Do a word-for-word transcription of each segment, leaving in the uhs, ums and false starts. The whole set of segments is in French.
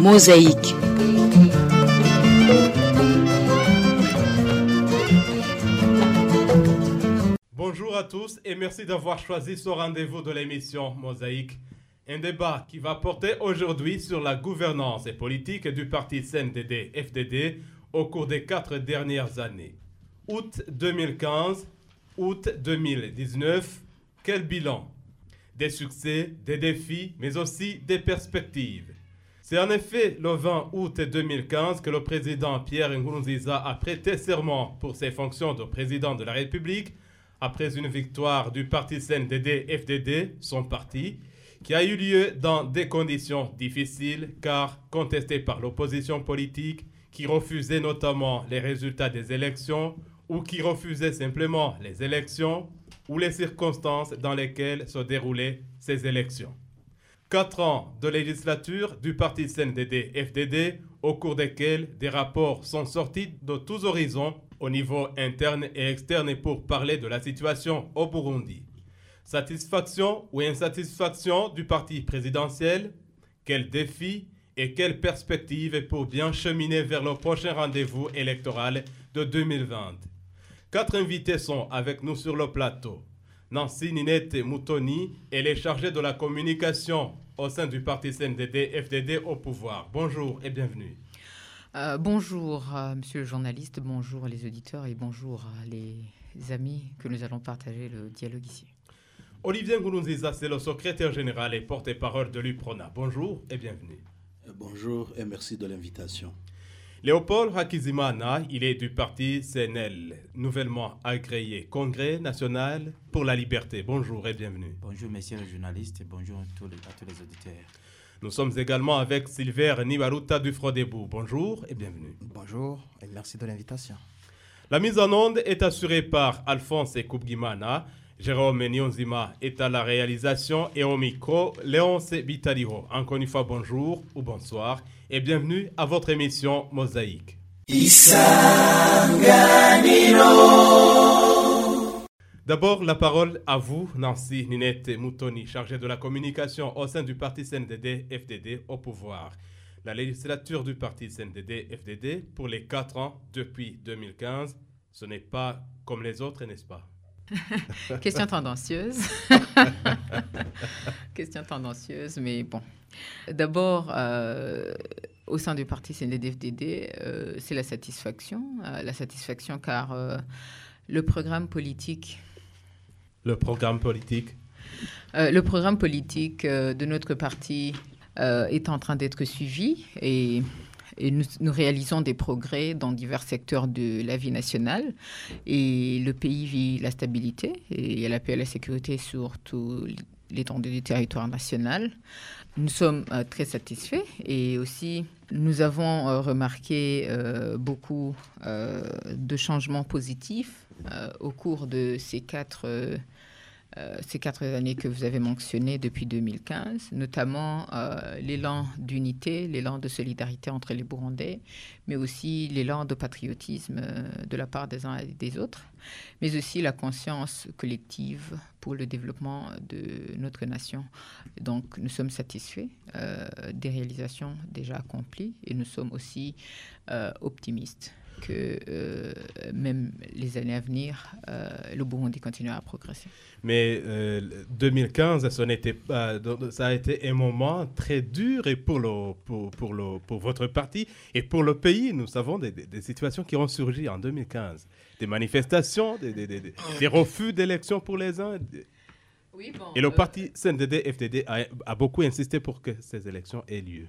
Mosaïque. Bonjour à tous et merci d'avoir choisi ce rendez-vous de l'émission Mosaïque. Un débat qui va porter aujourd'hui sur la gouvernance et politique du parti C N D D F D D au cours des quatre dernières années. Août deux mille quinze, août deux mille dix-neuf, quel bilan? Des succès, des défis, mais aussi des perspectives. C'est en effet le vingt août deux mille quinze que le président Pierre Nkurunziza a prêté serment pour ses fonctions de président de la République après une victoire du parti C N D D F D D, son parti, qui a eu lieu dans des conditions difficiles car contestées par l'opposition politique qui refusait notamment les résultats des élections ou qui refusait simplement les élections ou les circonstances dans lesquelles se déroulaient ces élections. Quatre ans de législature du parti C N D D F D D au cours desquels des rapports sont sortis de tous horizons au niveau interne et externe pour parler de la situation au Burundi. Satisfaction ou insatisfaction du parti présidentiel? Quels défis et quelles perspectives pour bien cheminer vers le prochain rendez-vous électoral de deux mille vingt? Quatre invités sont avec nous sur le plateau. Nancy Ninette Moutoni, elle est chargée de la communication au sein du parti C N D D F D D au pouvoir. Bonjour et bienvenue. Euh, bonjour, euh, monsieur le journaliste, bonjour les auditeurs et bonjour euh, les amis que nous allons partager le dialogue ici. Olivier Nkurunziza, c'est le secrétaire général et porte-parole de l'U P R O N A. Bonjour et bienvenue. Euh, bonjour et merci de l'invitation. Léopold Hakizimana, il est du parti C N L, nouvellement agréé Congrès national pour la liberté. Bonjour et bienvenue. Bonjour, messieurs les journalistes et bonjour à tous les, à tous les auditeurs. Nous sommes également avec Silver Nibaruta du Frodebou. Bonjour et bienvenue. Bonjour et merci de l'invitation. La mise en onde est assurée par Alphonse Koubgimana. Jérôme Nyonzima est à la réalisation et au micro, Léonce Bitaliho. Encore une fois, bonjour ou bonsoir et bienvenue à votre émission Mosaïque. D'abord, la parole à vous, Nancy Ninette Moutoni, chargée de la communication au sein du parti C N D D F D D au pouvoir. La législature du parti C N D D F D D pour les quatre ans depuis deux mille quinze, ce n'est pas comme les autres, n'est-ce pas? Question tendancieuse. Question tendancieuse, mais bon. D'abord, euh, au sein du parti C N D D F D D, euh, c'est la satisfaction. Euh, la satisfaction car euh, le programme politique... Le programme politique euh, Le programme politique euh, de notre parti euh, est en train d'être suivi et... Et nous, nous réalisons des progrès dans divers secteurs de la vie nationale. Et le pays vit la stabilité et il y a la paix et la sécurité sur tout l'étendue du territoire national. Nous sommes euh, très satisfaits et aussi nous avons euh, remarqué euh, beaucoup euh, de changements positifs euh, au cours de ces quatre euh, Euh, ces quatre années que vous avez mentionnées depuis deux mille quinze, notamment euh, l'élan d'unité, l'élan de solidarité entre les Burundais, mais aussi l'élan de patriotisme euh, de la part des uns et des autres, mais aussi la conscience collective pour le développement de notre nation. Donc, nous sommes satisfaits euh, des réalisations déjà accomplies et nous sommes aussi euh, optimistes que euh, même les années à venir, euh, le Burundi continuera à progresser. Mais euh, deux mille quinze, ce n'était pas, ça a été un moment très dur et pour, le, pour, pour, le, pour votre parti et pour le pays. Nous savons des, des, des situations qui ont surgi en deux mille quinze. Des manifestations, des, des, des, des refus d'élections pour les uns. Oui, bon, et le euh, parti C N D D F D D a, a beaucoup insisté pour que ces élections aient lieu.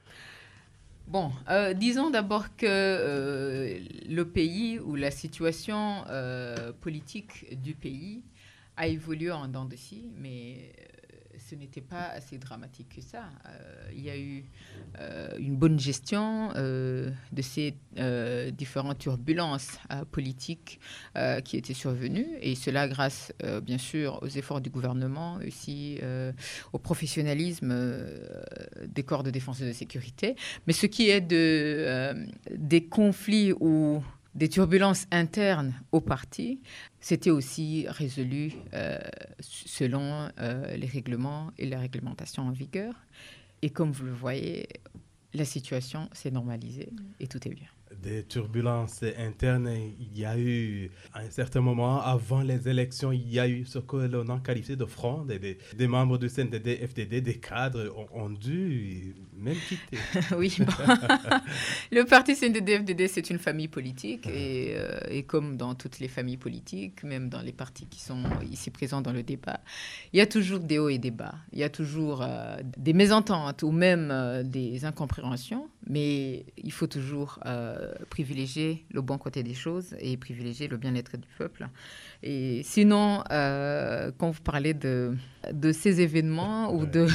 Bon, euh, disons d'abord que euh, le pays ou la situation euh, politique du pays a évolué en dents de scie, mais euh, ce n'était pas assez dramatique que ça. Euh, il y a eu euh, une bonne gestion euh, de ces euh, différentes turbulences euh, politiques euh, qui étaient survenues, et cela grâce, euh, bien sûr, aux efforts du gouvernement, aussi euh, au professionnalisme euh, des corps de défense et de sécurité. Mais ce qui est de, euh, des conflits ou des turbulences internes au parti, c'était aussi résolu euh, selon euh, les règlements et les réglementations en vigueur. Et comme vous le voyez, la situation s'est normalisée et tout est bien. Des turbulences internes, il y a eu, à un certain moment, avant les élections, il y a eu ce que l'on a qualifié de fronde. Des, des membres du C N D D, F D D, des cadres ont, ont dû même quitter. Oui, bon. Le parti C N D D F D D, c'est une famille politique et, euh, et comme dans toutes les familles politiques, même dans les partis qui sont ici présents dans le débat, il y a toujours des hauts et des bas. Il y a toujours euh, des mésententes ou même euh, des incompréhensions, mais il faut toujours euh, privilégier le bon côté des choses et privilégier le bien-être du peuple. Et sinon, euh, quand vous parlez de, de ces événements ou de,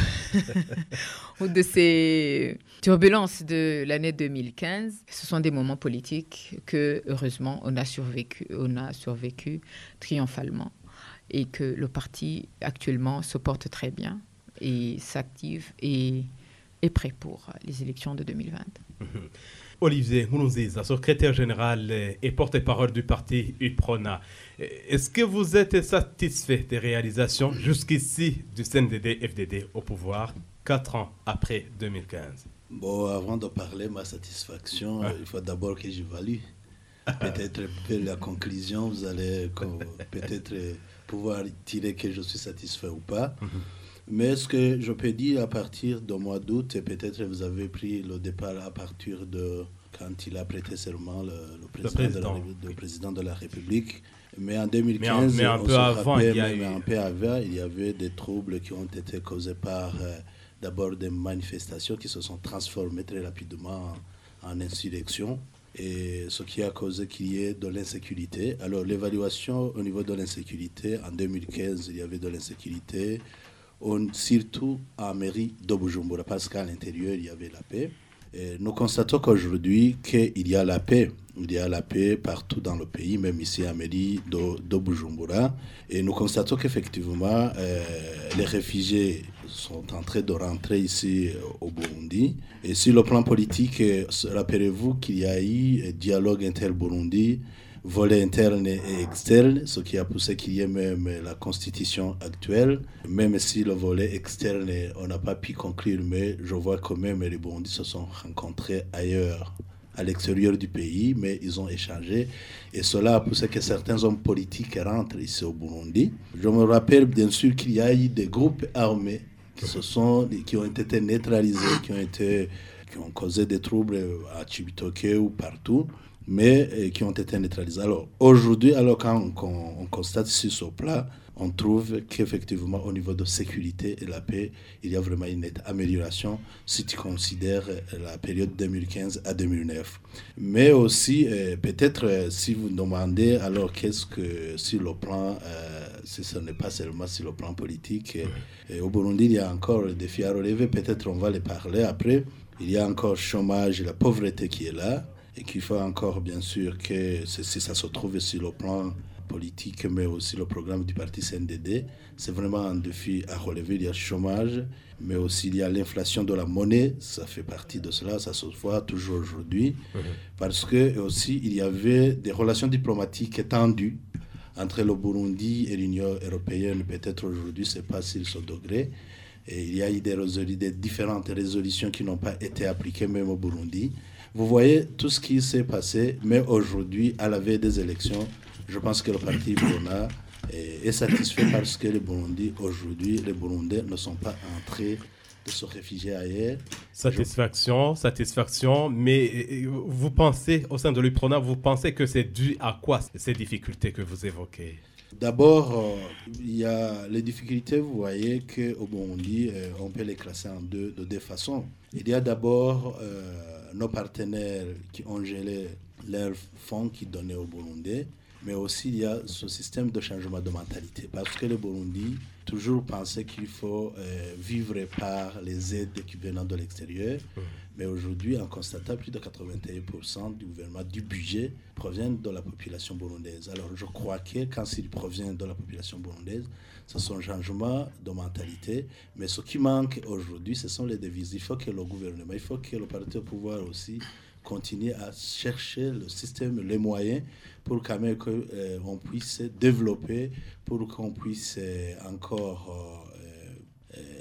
ou de ces turbulences de l'année deux mille quinze, ce sont des moments politiques que, heureusement, on a survécu, on a survécu triomphalement et que le parti, actuellement, se porte très bien et s'active et est prêt pour les élections de deux mille vingt. Olivier Nkurunziza, secrétaire général et porte-parole du parti U P R O N A. Est-ce que vous êtes satisfait des réalisations jusqu'ici du C N D D F D D au pouvoir, quatre ans après deux mille quinze? Bon, avant de parler de ma satisfaction, ah. il faut d'abord que j'évalue. Peut-être la conclusion, vous allez peut-être pouvoir tirer que je suis satisfait ou pas. Mm-hmm. Mais ce que je peux dire à partir du mois d'août, et peut-être vous avez pris le départ à partir de quand il a prêté serment le, le, président, le, président. De la, le président de la République. Mais en deux mille quinze, mais un, mais un peu avant, rappelle, il y a eu... un peu avant, il y avait des troubles qui ont été causés par euh, d'abord des manifestations qui se sont transformées très rapidement en, en insurrection. Et ce qui a causé qu'il y ait de l'insécurité. Alors l'évaluation au niveau de l'insécurité, en deux mille quinze, il y avait de l'insécurité. On, surtout en mairie de Bujumbura, parce qu'à l'intérieur, il y avait la paix. Et nous constatons qu'aujourd'hui, qu'il y a la paix. Il y a la paix partout dans le pays, même ici à mairie de, de Bujumbura. Et nous constatons qu'effectivement, euh, les réfugiés sont en train de rentrer ici au Burundi. Et sur le plan politique, rappelez-vous qu'il y a eu un dialogue inter-Burundi, volet interne et externe, ce qui a poussé qu'il y ait même la constitution actuelle, même si le volet externe, on n'a pas pu conclure, mais je vois que même les Burundis se sont rencontrés ailleurs, à l'extérieur du pays, mais ils ont échangé, et cela a poussé que certains hommes politiques rentrent ici au Burundi. Je me rappelle bien sûr qu'il y a eu des groupes armés qui, se sont, qui ont été neutralisés, qui ont, été, qui ont causé des troubles à Chibitoke ou partout, mais euh, qui ont été neutralisés. Alors, aujourd'hui, alors quand on, on, on constate sur ce plat, on trouve qu'effectivement, au niveau de sécurité et la paix, il y a vraiment une nette amélioration si tu considères la période deux mille quinze à deux mille neuf. Mais aussi, euh, peut-être, euh, si vous demandez, alors qu'est-ce que, sur le plan, euh, si ce n'est pas seulement sur le plan politique, euh, au Burundi, il y a encore des défis à relever, peut-être on va les parler après. Il y a encore le chômage et la pauvreté qui est là. Et qu'il faut encore, bien sûr, que si ça se trouve sur le plan politique, mais aussi le programme du parti C N D D, c'est vraiment un défi à relever. Il y a le chômage, mais aussi il y a l'inflation de la monnaie, ça fait partie de cela, ça se voit toujours aujourd'hui, mmh. Parce que aussi il y avait des relations diplomatiques tendues entre le Burundi et l'Union européenne, peut-être aujourd'hui, c'est pas sur ce degré. Et il y a eu des, résolu- des différentes résolutions qui n'ont pas été appliquées même au Burundi. Vous voyez tout ce qui s'est passé, mais aujourd'hui, à la veille des élections, je pense que le parti U P R O N A est, est satisfait parce que les Burundis, aujourd'hui, les Burundais ne sont pas en train de se réfugier ailleurs. Satisfaction, je... satisfaction, mais vous pensez, au sein de l'U P R O N A, vous pensez que c'est dû à quoi ces difficultés que vous évoquez? D'abord, euh, il y a les difficultés, vous voyez qu'au Burundi, euh, on peut les classer en deux, de deux façons. Il y a d'abord euh, nos partenaires qui ont gelé leurs fonds qu'ils donnaient au Burundi, mais aussi il y a ce système de changement de mentalité. Parce que le Burundi toujours pensait qu'il faut euh, vivre par les aides qui viennent de l'extérieur. Mmh. Mais aujourd'hui, on constate que plus de quatre-vingt-un pour cent du gouvernement, du budget, provient de la population burundaise. Alors je crois que quand il provient de la population burundaise, ce sont un changement de mentalité. Mais ce qui manque aujourd'hui, ce sont les devises. Il faut que le gouvernement, il faut que le parti au pouvoir aussi continue à chercher le système, les moyens pour quand même qu'on euh, puisse développer, pour qu'on puisse euh, encore euh, euh,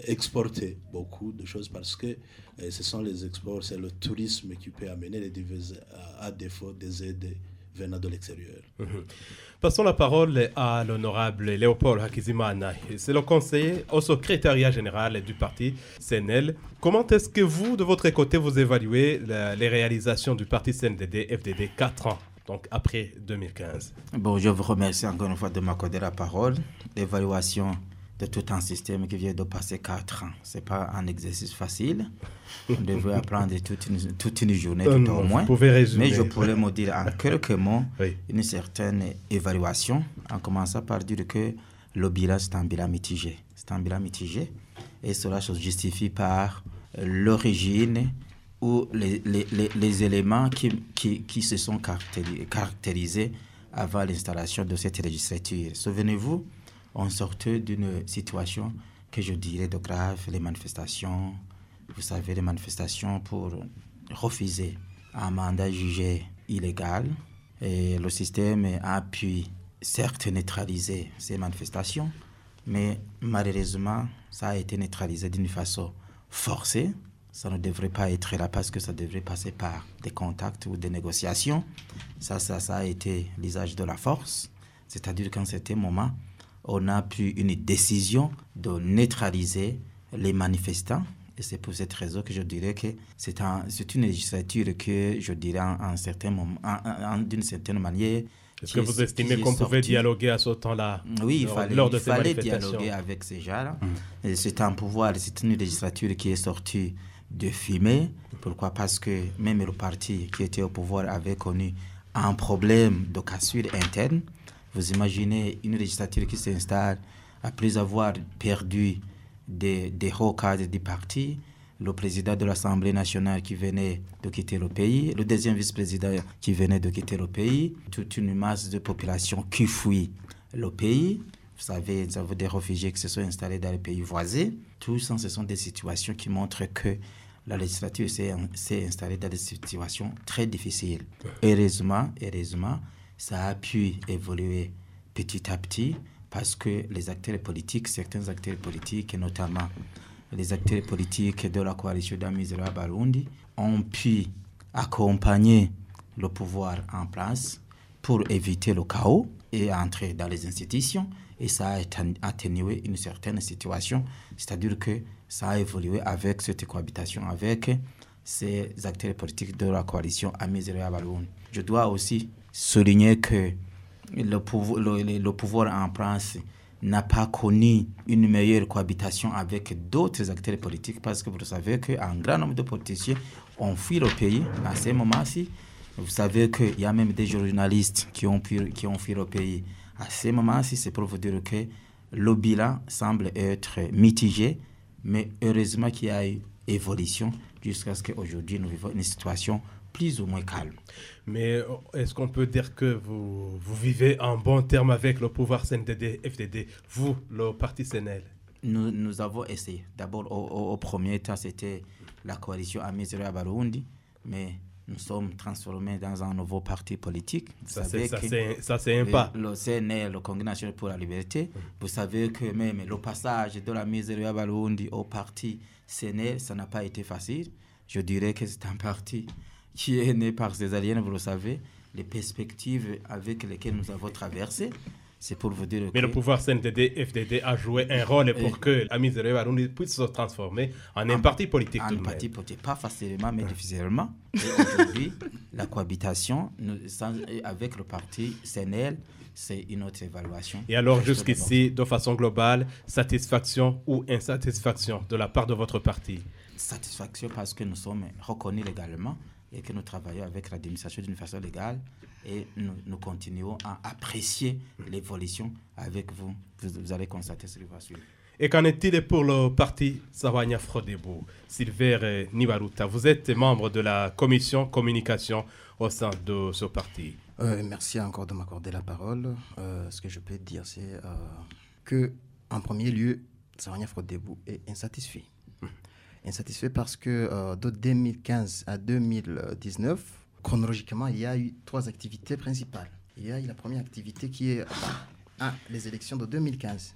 exporter beaucoup de choses parce que euh, ce sont les exports, c'est le tourisme qui peut amener les devises à, à défaut des aides venant de l'extérieur. Mmh. Passons la parole à l'honorable Léopold Hakizimana. C'est le conseiller au secrétariat général du parti C N L. Comment est-ce que vous, de votre côté, vous évaluez la, les réalisations du parti C N D D F D D quatre ans, donc après deux mille quinze? Bon, je vous remercie encore une fois de m'accorder la parole. L'évaluation de tout un système qui vient de passer quatre ans, ce n'est pas un exercice facile. On devrait apprendre toute une, toute une journée, euh, tout non, au moins. Vous pouvez résumer. Mais je pourrais me dire en quelques mots oui. une certaine évaluation, en commençant par dire que le bilan, c'est un bilan mitigé. C'est un bilan mitigé et cela se justifie par l'origine ou les, les, les, les éléments qui, qui, qui se sont caractérisés avant l'installation de cette législature. Souvenez-vous, on sortait d'une situation que je dirais de grave, les manifestations, vous savez, les manifestations pour refuser un mandat jugé illégal. Et le système a pu certes neutraliser ces manifestations, mais malheureusement, ça a été neutralisé d'une façon forcée. Ça ne devrait pas être là parce que ça devrait passer par des contacts ou des négociations. Ça, ça, ça a été l'usage de la force. C'est-à-dire qu'en certain moment, on a pris une décision de neutraliser les manifestants. Et c'est pour cette raison que je dirais que c'est, un, c'est une législature que, je dirais, en, en certain moment, en, en, d'une certaine manière... Est-ce que vous estimez qu'on pouvait dialoguer à ce temps-là? Oui, il lors, fallait, lors de il ces fallait manifestations. dialoguer avec ces gens-là. Mmh. C'est un pouvoir, c'est une législature qui est sortie de fumée. Pourquoi? Parce que même le parti qui était au pouvoir avait connu un problème de cassure interne. Vous imaginez une législature qui s'installe après avoir perdu des, des hauts cadres du parti, le président de l'Assemblée nationale qui venait de quitter le pays, le deuxième vice-président qui venait de quitter le pays, toute une masse de population qui fuit le pays. Vous savez, nous avons des réfugiés qui se sont installés dans les pays voisins. Tout ça, ce sont des situations qui montrent que la législature s'est, s'est installée dans des situations très difficiles. Heureusement, heureusement, ça a pu évoluer petit à petit parce que les acteurs politiques, certains acteurs politiques, notamment les acteurs politiques de la coalition d'Amizero Barundi, ont pu accompagner le pouvoir en place pour éviter le chaos et entrer dans les institutions. Et ça a atténué une certaine situation, c'est-à-dire que ça a évolué avec cette cohabitation avec ces acteurs politiques de la coalition Amizero Barundi. Je dois aussi souligner que le pouvoir, le, le pouvoir en place n'a pas connu une meilleure cohabitation avec d'autres acteurs politiques parce que vous savez qu'un grand nombre de politiciens ont fui le pays à ce moment-ci. Vous savez qu'il y a même des journalistes qui ont, pu, qui ont fui le pays à ce moment-ci. C'est pour vous dire que le bilan semble être mitigé, mais heureusement qu'il y a eu évolution jusqu'à ce qu'aujourd'hui nous vivons une situation plus ou moins calme. Mais est-ce qu'on peut dire que vous, vous vivez en bon terme avec le pouvoir C N D D F D D, vous, le parti C N L? Nous, nous avons essayé. D'abord, au, au, au premier temps, c'était la coalition Amizero Barundi, mais nous sommes transformés dans un nouveau parti politique. Vous ça, savez c'est, ça, que c'est, ça, c'est un pas. Le, le C N L, le Congrès national pour la liberté, mmh. Vous savez que même le passage de la Amizero Barundi au parti C N L, ça n'a pas été facile. Je dirais que c'est un parti qui est né par ces aliens, vous le savez, les perspectives avec lesquelles nous avons traversé. C'est pour vous dire Mais que... le pouvoir C N D D F D D a joué un rôle pour et... que Amizero Barundi puisse se transformer en un, un parti politique en tout de même. Un parti politique, pas facilement, mais difficilement. Et aujourd'hui, la cohabitation nous, sans, avec le parti C N L, c'est une autre évaluation. Et alors, jusqu'ici, de façon globale, satisfaction ou insatisfaction de la part de votre parti? Satisfaction parce que nous sommes reconnus légalement et que nous travaillons avec l'administration d'une façon légale et nous, nous continuons à apprécier l'évolution avec vous. Vous, vous allez constater ce qui va suivre. Et qu'en est-il pour le parti Sahwanya Frodebu? Silver Nibaruta, vous êtes membre de la commission communication au sein de ce parti. Euh, merci encore de m'accorder la parole. Euh, ce que je peux dire, c'est euh, que, en premier lieu, Sahwanya Frodebu est insatisfait. Insatisfait parce que euh, de deux mille quinze à deux mille dix-neuf, chronologiquement, il y a eu trois activités principales. Il y a eu la première activité qui est bah, ah, les élections de deux mille quinze.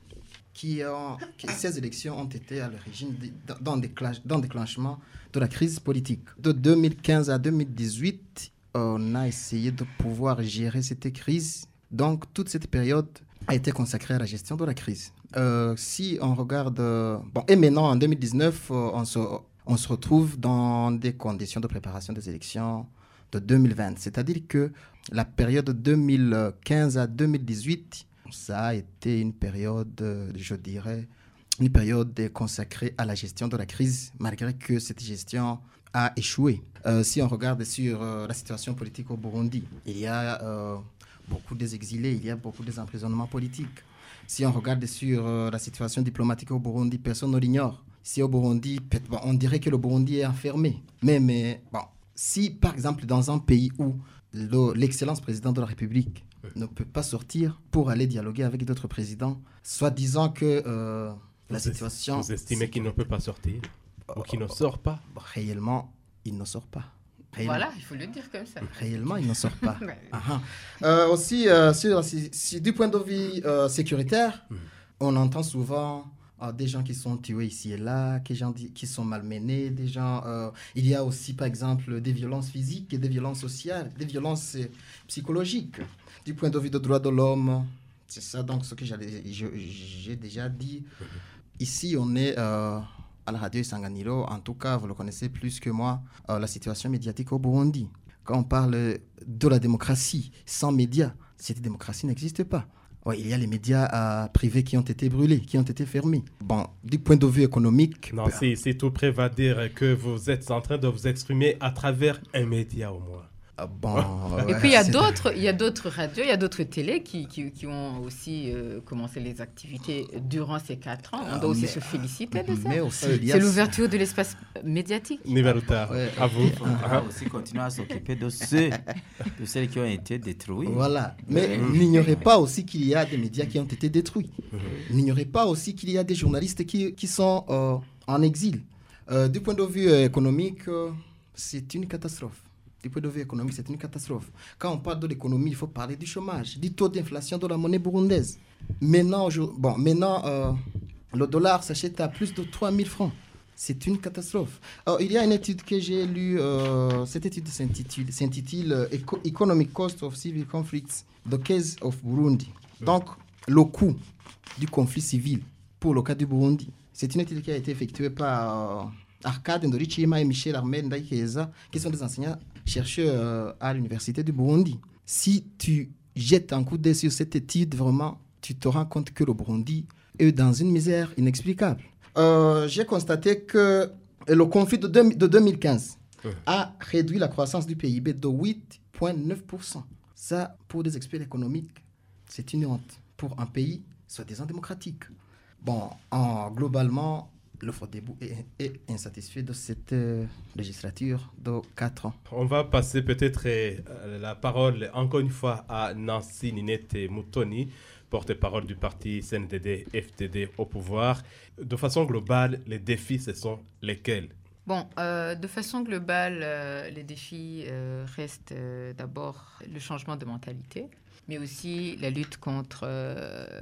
qui ont, qui, ces élections ont été à l'origine d'un de, déclenchement de la crise politique. De deux mille quinze à deux mille dix-huit, on a essayé de pouvoir gérer cette crise. Donc, toute cette période a été consacrée à la gestion de la crise. Euh, si on regarde... Euh, bon, et maintenant, en deux mille dix-neuf, euh, on, se, on se retrouve dans des conditions de préparation des élections de deux mille vingt. C'est-à-dire que la période de deux mille quinze à deux mille dix-huit, ça a été une période, je dirais, une période consacrée à la gestion de la crise, malgré que cette gestion a échoué. Euh, si on regarde sur euh, la situation politique au Burundi, il y a euh, beaucoup d'exilés, il y a beaucoup d'emprisonnements politiques. Si on regarde sur euh, la situation diplomatique au Burundi, personne ne l'ignore. Si au Burundi, bon, on dirait que le Burundi est enfermé. Mais, mais bon, si par exemple dans un pays où le, l'excellence président de la République ne peut pas sortir pour aller dialoguer avec d'autres présidents, soit disant que euh, la situation... Vous estimez qu'il ne peut pas sortir ou qu'il ne sort pas? Réellement, il ne sort pas. Réellement. Voilà, il faut le dire comme ça. Réellement, il ne sort pas. uh-huh. euh, aussi, euh, sur, si, si, du point de vue euh, sécuritaire, mm. on entend souvent euh, des gens qui sont tués ici et là, des gens qui sont malmenés, des gens... Euh, il y a aussi, par exemple, des violences physiques, des violences sociales, des violences euh, psychologiques. Du point de vue des droits de l'homme, c'est ça donc ce que j'allais, je, j'ai déjà dit. Mm. Ici, on est... Euh, à la radio Isanganiro, en tout cas, vous le connaissez plus que moi, euh, la situation médiatique au Burundi. Quand on parle de la démocratie sans médias, cette démocratie n'existe pas. Ouais, il y a les médias euh, privés qui ont été brûlés, qui ont été fermés. Bon, du point de vue économique... Non, c'est, c'est tout près va dire que vous êtes en train de vous exprimer à travers un média au moins. Ah bon, ouais, et puis il y a d'autres, il y a d'autres radios, il y a d'autres télés qui, qui, qui ont aussi euh, commencé les activités durant ces quatre ans. On doit ah, aussi mais, se féliciter de ça. Mais aussi, c'est l'ouverture de l'espace médiatique. Nibaruta, ouais, à vous. On va aussi continuer à s'occuper de ceux, de ceux qui ont été détruits. Voilà. Mais mmh. n'ignorez pas aussi qu'il y a des médias qui ont été détruits. Mmh. N'ignorez pas aussi qu'il y a des journalistes qui, qui sont euh, en exil. Euh, du point de vue euh, économique, euh, c'est une catastrophe. Du point de vue économique, c'est une catastrophe. Quand on parle de l'économie, il faut parler du chômage, du taux d'inflation de la monnaie burundaise. Maintenant, je, bon, maintenant euh, le dollar s'achète à plus de trois mille francs. C'est une catastrophe. Alors, il y a une étude que j'ai lue, euh, cette étude s'intitule, s'intitule Eco- Economic Cost of Civil Conflicts, the Case of Burundi. Donc, le coût du conflit civil pour le cas du Burundi. C'est une étude qui a été effectuée par... Euh, Arcade Ndorichima et Michel Armel Ndaikeza, qui sont des enseignants chercheurs euh, à l'université du Burundi. Si tu jettes un coup d'œil sur cette étude, vraiment, tu te rends compte que le Burundi est dans une misère inexplicable. Euh, j'ai constaté que le conflit de, deux, de deux mille quinze mmh. a réduit la croissance du P I B de huit virgule neuf pour cent. Ça, pour des experts économiques, c'est une honte pour un pays soi-disant démocratique. Bon, en, globalement... Le Frodebo est, est insatisfait de cette euh, législature de quatre ans. On va passer peut-être euh, la parole encore une fois à Nancy Ninette Mutoni, porte-parole du parti C N D D F D D au pouvoir. De façon globale, les défis, ce sont lesquels? Bon, euh, de façon globale, euh, les défis euh, restent euh, d'abord le changement de mentalité, mais aussi la lutte contre euh,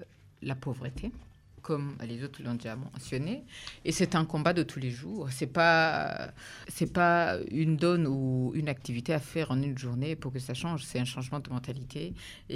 la pauvreté, comme les autres l'ont déjà mentionné. Et c'est un combat de tous les jours. Ce n'est pas, c'est pas une donne ou une activité à faire en une journée pour que ça change. C'est un changement de mentalité.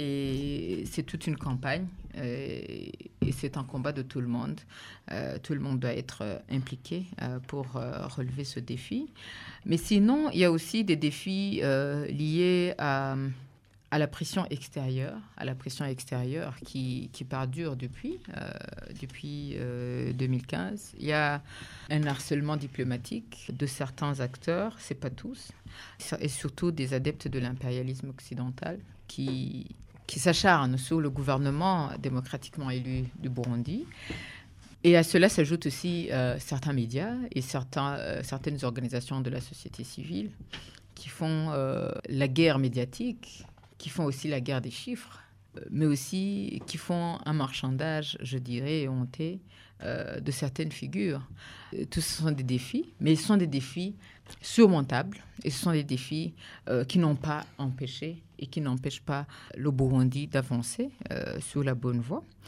Et c'est toute une campagne. Et, et c'est un combat de tout le monde. Euh, tout le monde doit être impliqué euh, pour euh, relever ce défi. Mais sinon, il y a aussi des défis euh, liés à... à la pression extérieure, à la pression extérieure qui, qui perdure depuis, euh, depuis euh, deux mille quinze. Il y a un harcèlement diplomatique de certains acteurs, c'est pas tous, et surtout des adeptes de l'impérialisme occidental qui, qui s'acharnent sur le gouvernement démocratiquement élu du Burundi. Et à cela s'ajoutent aussi euh, certains médias et certains, euh, certaines organisations de la société civile qui font euh, la guerre médiatique, qui font aussi la guerre des chiffres, mais aussi qui font un marchandage, je dirais, honté euh, de certaines figures. Tous ce sont des défis, mais ce sont des défis surmontables et ce sont des défis euh, qui n'ont pas empêché et qui n'empêchent pas le Burundi d'avancer euh, sur la bonne voie.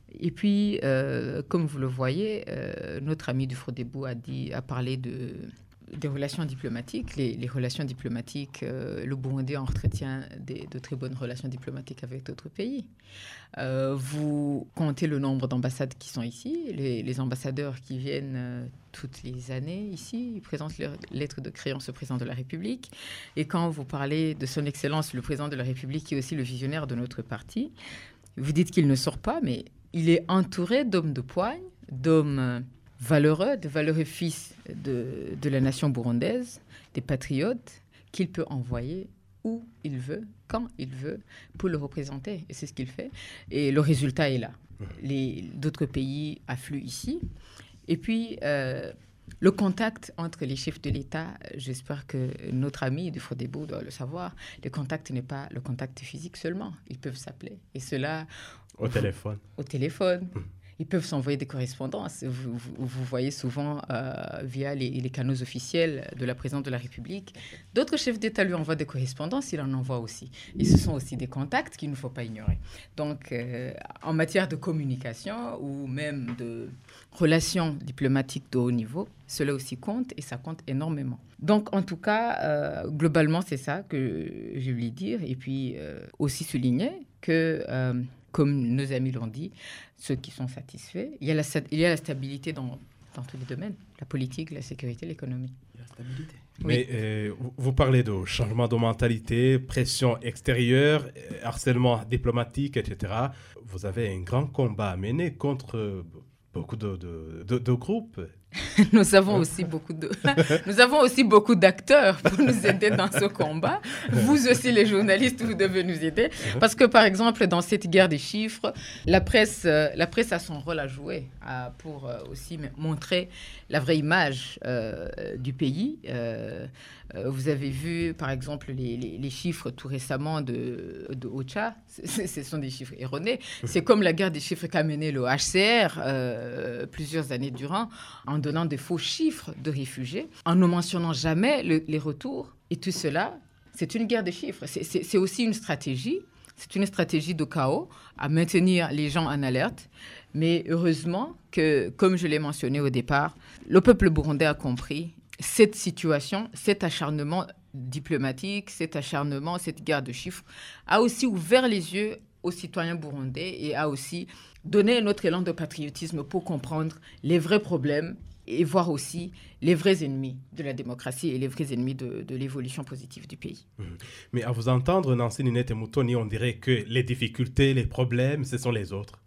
Et puis, euh, comme vous le voyez, euh, notre ami Dufrodebo a, dit, a parlé de, des relations diplomatiques. Les, les relations diplomatiques, euh, le Burundi entretient des, de très bonnes relations diplomatiques avec d'autres pays. Euh, vous comptez le nombre d'ambassades qui sont ici, les, les ambassadeurs qui viennent euh, toutes les années ici, ils présentent leur lettre de créance au président de la République. Et quand vous parlez de son Excellence, le président de la République, qui est aussi le visionnaire de notre parti, vous dites qu'il ne sort pas, mais il est entouré d'hommes de poigne, d'hommes valeureux, de valeureux fils de, de la nation burundaise, des patriotes, qu'il peut envoyer où il veut, quand il veut, pour le représenter. Et c'est ce qu'il fait. Et le résultat est là. Les, d'autres pays affluent ici. Et puis, euh, le contact entre les chefs de l'État, j'espère que notre ami Dufrodebo doit le savoir, le contact n'est pas le contact physique seulement. Ils peuvent s'appeler. Et cela... Au téléphone. Au téléphone. Mmh. Ils peuvent s'envoyer des correspondances. Vous, vous, vous voyez souvent euh, via les, les canaux officiels de la présidence de la République. D'autres chefs d'État lui envoient des correspondances, il en envoie aussi. Et ce sont aussi des contacts qu'il ne faut pas ignorer. Donc, euh, en matière de communication ou même de relations diplomatiques de haut niveau, cela aussi compte et ça compte énormément. Donc, en tout cas, euh, globalement, c'est ça que je voulais dire. Et puis, euh, aussi souligner que... Euh, comme nos amis l'ont dit, ceux qui sont satisfaits, il y a la, il y a la stabilité dans, dans tous les domaines, la politique, la sécurité, l'économie. Il y a la stabilité. Mais oui. euh, vous parlez de changement de mentalité, pression extérieure, harcèlement diplomatique, et cetera. Vous avez un grand combat à mener contre beaucoup de, de, de, de groupes. Nous avons aussi beaucoup de, nous avons aussi beaucoup d'acteurs pour nous aider dans ce combat. Vous aussi, les journalistes, vous devez nous aider. Parce que, par exemple, dans cette guerre des chiffres, la presse, euh, la presse a son rôle à jouer euh, pour euh, aussi montrer la vraie image euh, du pays. Euh, euh, vous avez vu, par exemple, les, les, les chiffres tout récemment de, de OCHA. C- ce sont des chiffres erronés. C'est comme la guerre des chiffres qu'a mené le H C R euh, plusieurs années durant, en donnant des faux chiffres de réfugiés, en ne mentionnant jamais le, les retours. Et tout cela, c'est une guerre de chiffres. C'est, c'est, c'est aussi une stratégie. C'est une stratégie de chaos à maintenir les gens en alerte. Mais heureusement que, comme je l'ai mentionné au départ, le peuple burundais a compris cette situation, cet acharnement diplomatique, cet acharnement, cette guerre de chiffres, a aussi ouvert les yeux aux citoyens burundais et a aussi donné un autre élan de patriotisme pour comprendre les vrais problèmes et voir aussi les vrais ennemis de la démocratie et les vrais ennemis de, de l'évolution positive du pays. Mmh. Mais à vous entendre, Nancy Ninette Mutoni, on dirait que les difficultés, les problèmes, ce sont les autres.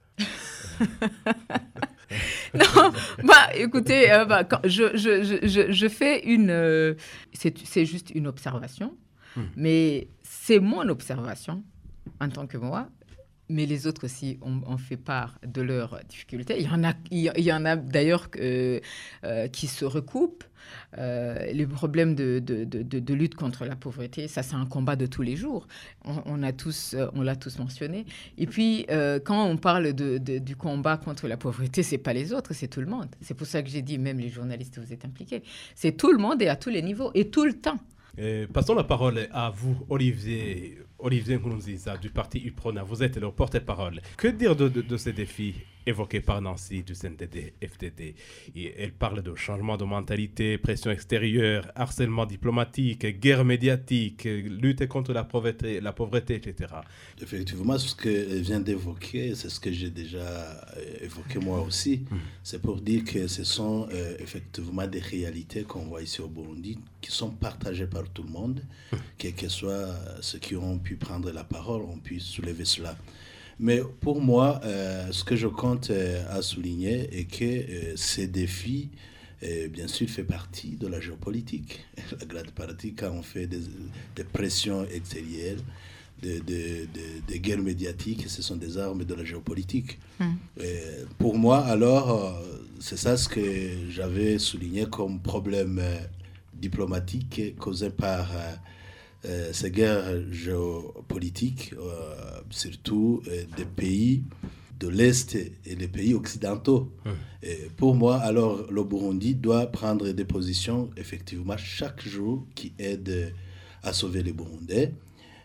Non, bah, écoutez, euh, bah, quand je, je, je, je fais une... Euh, c'est, c'est juste une observation, mmh. mais c'est mon observation en tant que moi. Mais les autres aussi ont, ont fait part de leurs difficultés. Il y en a, il y en a d'ailleurs euh, euh, qui se recoupent. Euh, les problèmes de, de, de, de lutte contre la pauvreté, ça c'est un combat de tous les jours. On, on, a tous, on l'a tous mentionné. Et puis, euh, quand on parle de, de, du combat contre la pauvreté, c'est pas les autres, c'est tout le monde. C'est pour ça que j'ai dit, même les journalistes, vous êtes impliqués. C'est tout le monde et à tous les niveaux et tout le temps. Et passons la parole à vous, Olivier, Olivier Nkurunziza, du parti U P R O N A. Vous êtes le porte-parole. Que dire de, de, de ces défis évoqués par Nancy du C N D D F D D? Et elle parle de changement de mentalité, pression extérieure, harcèlement diplomatique, guerre médiatique, lutte contre la pauvreté, la pauvreté, et cetera. Effectivement, ce qu'elle vient d'évoquer, c'est ce que j'ai déjà évoqué moi aussi. Mmh. C'est pour dire que ce sont euh, effectivement des réalités qu'on voit ici au Burundi qui sont partagées par tout le monde, mmh. quels que soient ceux qui ont pu prendre la parole, ont pu soulever cela. Mais pour moi, euh, ce que je compte euh, à souligner est que euh, ces défis, euh, bien sûr, font partie de la géopolitique. La grande partie, quand on fait des, des pressions extérieures, des de, de, de guerres médiatiques, ce sont des armes de la géopolitique. Mm. Euh, pour moi, alors, euh, c'est ça ce que j'avais souligné comme problème euh, diplomatique causé par... Euh, Euh, ces guerres géopolitiques, euh, surtout euh, des pays de l'Est et les pays occidentaux. Mmh. Et pour moi, alors, le Burundi doit prendre des positions, effectivement, chaque jour qui aident à sauver les Burundais.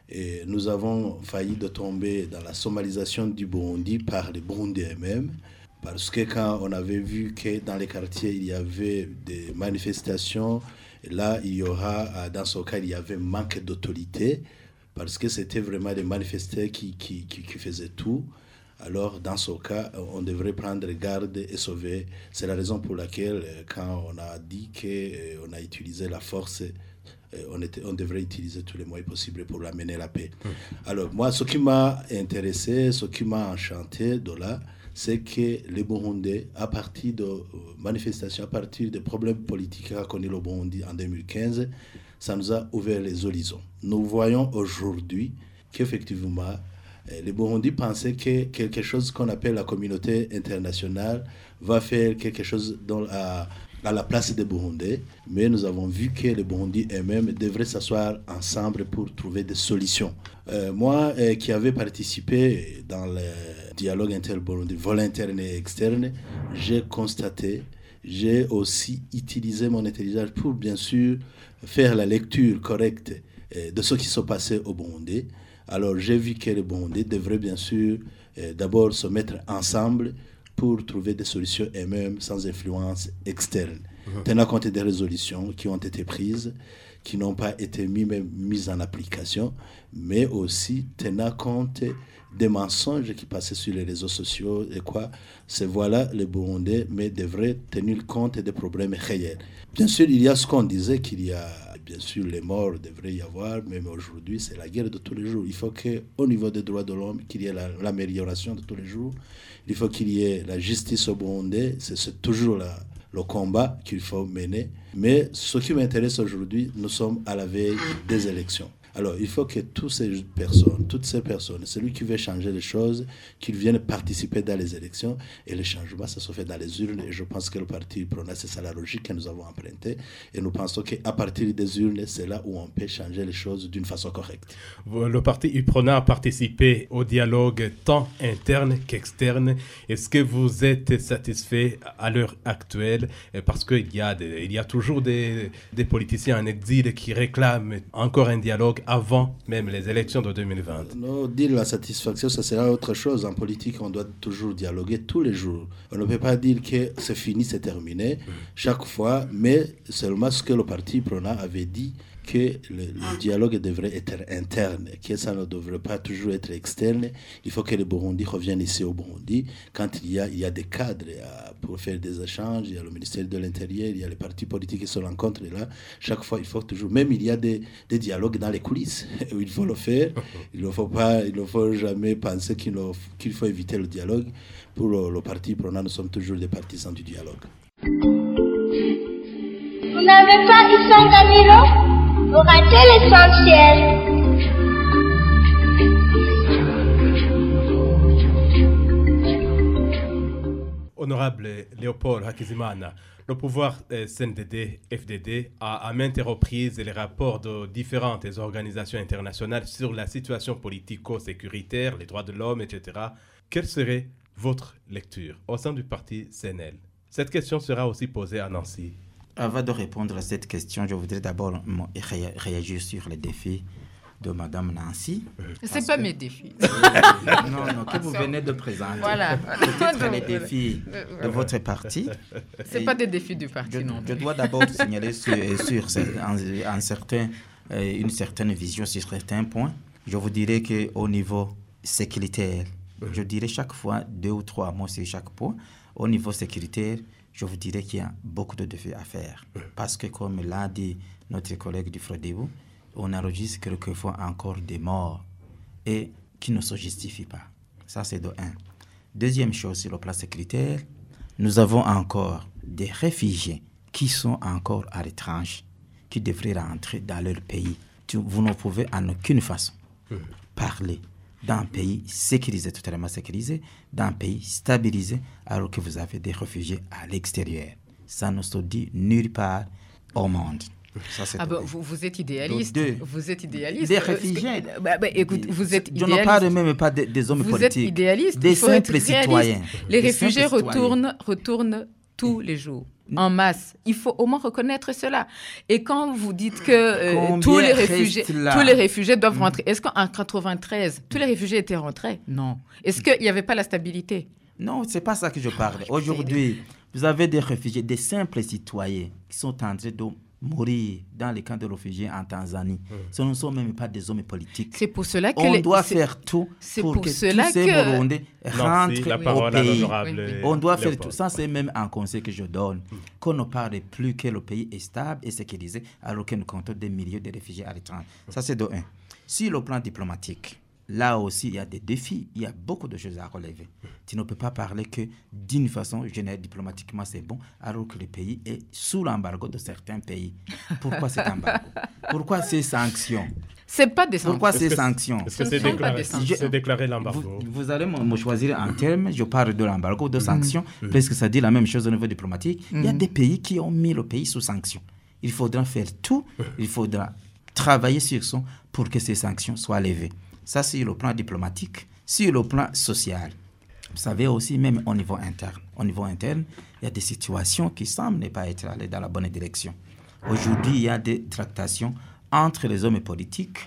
Et nous avons failli de tomber dans la somalisation du Burundi par les Burundais eux-mêmes. Parce que quand on avait vu que dans les quartiers, il y avait des manifestations, là, il y aura, dans ce cas, il y avait manque d'autorité, parce que c'était vraiment des manifestants qui, qui, qui, qui faisaient tout. Alors, dans ce cas, on devrait prendre garde et sauver. C'est la raison pour laquelle, quand on a dit qu'on a utilisé la force, on, était, on devrait utiliser tous les moyens possibles pour amener la paix. Mmh. Alors, moi, ce qui m'a intéressé, ce qui m'a enchanté de là, c'est que les Burundais, à partir de manifestations, à partir des problèmes politiques qu'a connu le Burundi en deux mille quinze, ça nous a ouvert les horizons. Nous voyons aujourd'hui qu'effectivement, les Burundis pensaient que quelque chose qu'on appelle la communauté internationale va faire quelque chose dans la, à la place des Burundais, mais nous avons vu que les Burundis eux-mêmes devraient s'asseoir ensemble pour trouver des solutions. Euh, moi, euh, qui avais participé dans le dialogue inter-Burundi, vol interne et externe, j'ai constaté, j'ai aussi utilisé mon intelligence pour bien sûr faire la lecture correcte euh, de ce qui se passait au Burundi. Alors j'ai vu que les Burundais devraient bien sûr euh, d'abord se mettre ensemble pour trouver des solutions eux-mêmes sans influence externe. Mmh. Tenant compte des résolutions qui ont été prises, qui n'ont pas été mis, même, mises en application, mais aussi tenant compte des mensonges qui passaient sur les réseaux sociaux et quoi. C'est voilà les Burundais, mais devraient tenir compte des problèmes réels. Bien sûr, il y a ce qu'on disait qu'il y a, bien sûr, les morts devraient y avoir, mais aujourd'hui, c'est la guerre de tous les jours. Il faut qu'au niveau des droits de l'homme, qu'il y ait la, l'amélioration de tous les jours. Il faut qu'il y ait la justice au Burundi. C'est, c'est toujours la, le combat qu'il faut mener. Mais ce qui m'intéresse aujourd'hui, nous sommes à la veille des élections. Alors, il faut que toutes ces personnes, toutes ces personnes, celui qui veut changer les choses, qu'ils viennent participer dans les élections. Et le changement, ça se fait dans les urnes. Et je pense que le parti Prona, c'est ça la logique que nous avons empruntée. Et nous pensons qu'à partir des urnes, c'est là où on peut changer les choses d'une façon correcte. Le parti Prona a participé au dialogue tant interne qu'externe. Est-ce que vous êtes satisfait à l'heure actuelle? Parce qu'il y a, des, il y a toujours des, des politiciens en exil qui réclament encore un dialogue avant même les élections de deux mille vingt. Non, dire la satisfaction, ça sera autre chose. En politique, on doit toujours dialoguer tous les jours. On ne peut pas dire que c'est fini, c'est terminé, mmh. chaque fois, mais seulement ce que le parti Prona avait dit, que le, le dialogue devrait être interne, que ça ne devrait pas toujours être externe. Il faut que les Burundi reviennent ici au Burundi. Quand il y a, il y a des cadres à, pour faire des échanges, il y a le ministère de l'Intérieur, il y a les partis politiques qui se rencontrent là. Chaque fois, il faut toujours, même il y a des, des dialogues dans les coulisses où il faut le faire. Il ne faut pas, il ne faut jamais penser qu'il, ne, qu'il faut éviter le dialogue. Pour le, le parti Prona, nous sommes toujours des partisans du dialogue. Vous n'avez pas Isanganiro? Vous ratez l'essentiel. Honorable Léopold Hakizimana, le pouvoir C N D D F D D a à maintes reprises les rapports de différentes organisations internationales sur la situation politico-sécuritaire, les droits de l'homme, et cetera. Quelle serait votre lecture au sein du parti C N L? Cette question sera aussi posée à Nancy. Avant de répondre à cette question, je voudrais d'abord ré- réagir sur les défis de Madame Nancy. Ce n'est pas que... mes défis. non, non, que vous venez de présenter. Voilà. Peut-être les défis de votre parti. Ce n'est pas des défis du parti, je, non. Je dois d'abord signaler sur, sur un, un certain, une certaine vision sur certains points. Je vous dirais qu'au niveau sécuritaire, je dirais chaque fois deux ou trois mots sur chaque point. Au niveau sécuritaire, je vous dirais qu'il y a beaucoup de défis à faire. Parce que, comme l'a dit notre collègue du Frodebo, on enregistre quelquefois encore des morts et qui ne se justifient pas. Ça, c'est de un. Deuxième chose, sur le plan sécuritaire, nous avons encore des réfugiés qui sont encore à l'étranger, qui devraient rentrer dans leur pays. Vous ne pouvez en aucune façon parler d'un pays sécurisé, totalement sécurisé, d'un pays stabilisé, alors que vous avez des réfugiés à l'extérieur. Ça ne se dit nulle part au monde. Ça, c'est ah bah, vous, vous êtes idéaliste. Deux, vous êtes idéaliste. Des réfugiés. Euh, bah, bah, écoute, vous êtes idéaliste. Je ne parle même pas des, des hommes vous politiques. Vous êtes idéaliste. Des simples citoyens. Les des réfugiés retournent, citoyens. retournent tous les jours. en masse. Il faut au moins reconnaître cela. Et quand vous dites que euh, tous, les réfugiés, tous les réfugiés doivent rentrer, est-ce qu'en quatre-vingt-treize, tous les réfugiés étaient rentrés? Non. Est-ce qu'il n'y avait pas la stabilité? Non, ce n'est pas ça que je parle. Aujourd'hui, vous avez des réfugiés, des simples citoyens qui sont en train de mourir dans les camps de réfugiés en Tanzanie. Mmh. Ce ne sont même pas des hommes politiques. C'est pour cela que... On les... doit faire tout pour, pour que cela tous ces que... Burundais rentrent la au pays. Oui, oui. On doit faire tout. Ça, c'est même un conseil que je donne. Mmh. Qu'on ne parle plus que le pays est stable et sécurisé alors qu'on compte des milliers de réfugiés à l'étranger. Mmh. Ça, c'est de un. Sur le plan diplomatique, là aussi, il y a des défis, il y a beaucoup de choses à relever. Tu ne peux pas parler que d'une façon générale, diplomatiquement, c'est bon, alors que le pays est sous l'embargo de certains pays. Pourquoi cet embargo? Pourquoi ces sanctions? C'est pas des sanctions. Pourquoi ces sanctions? Est-ce que c'est déclaré, c'est déclaré l'embargo? Vous, vous allez me choisir un terme, je parle de l'embargo, de sanctions, mmh. parce que ça dit la même chose au niveau diplomatique. Mmh. Il y a des pays qui ont mis le pays sous sanctions. Il faudra faire tout, il faudra travailler sur ça pour que ces sanctions soient levées. Ça, c'est le plan diplomatique. Sur le plan social, vous savez aussi, même au niveau interne, au niveau interne, il y a des situations qui semblent ne pas être allées dans la bonne direction. Aujourd'hui, il y a des tractations entre les hommes politiques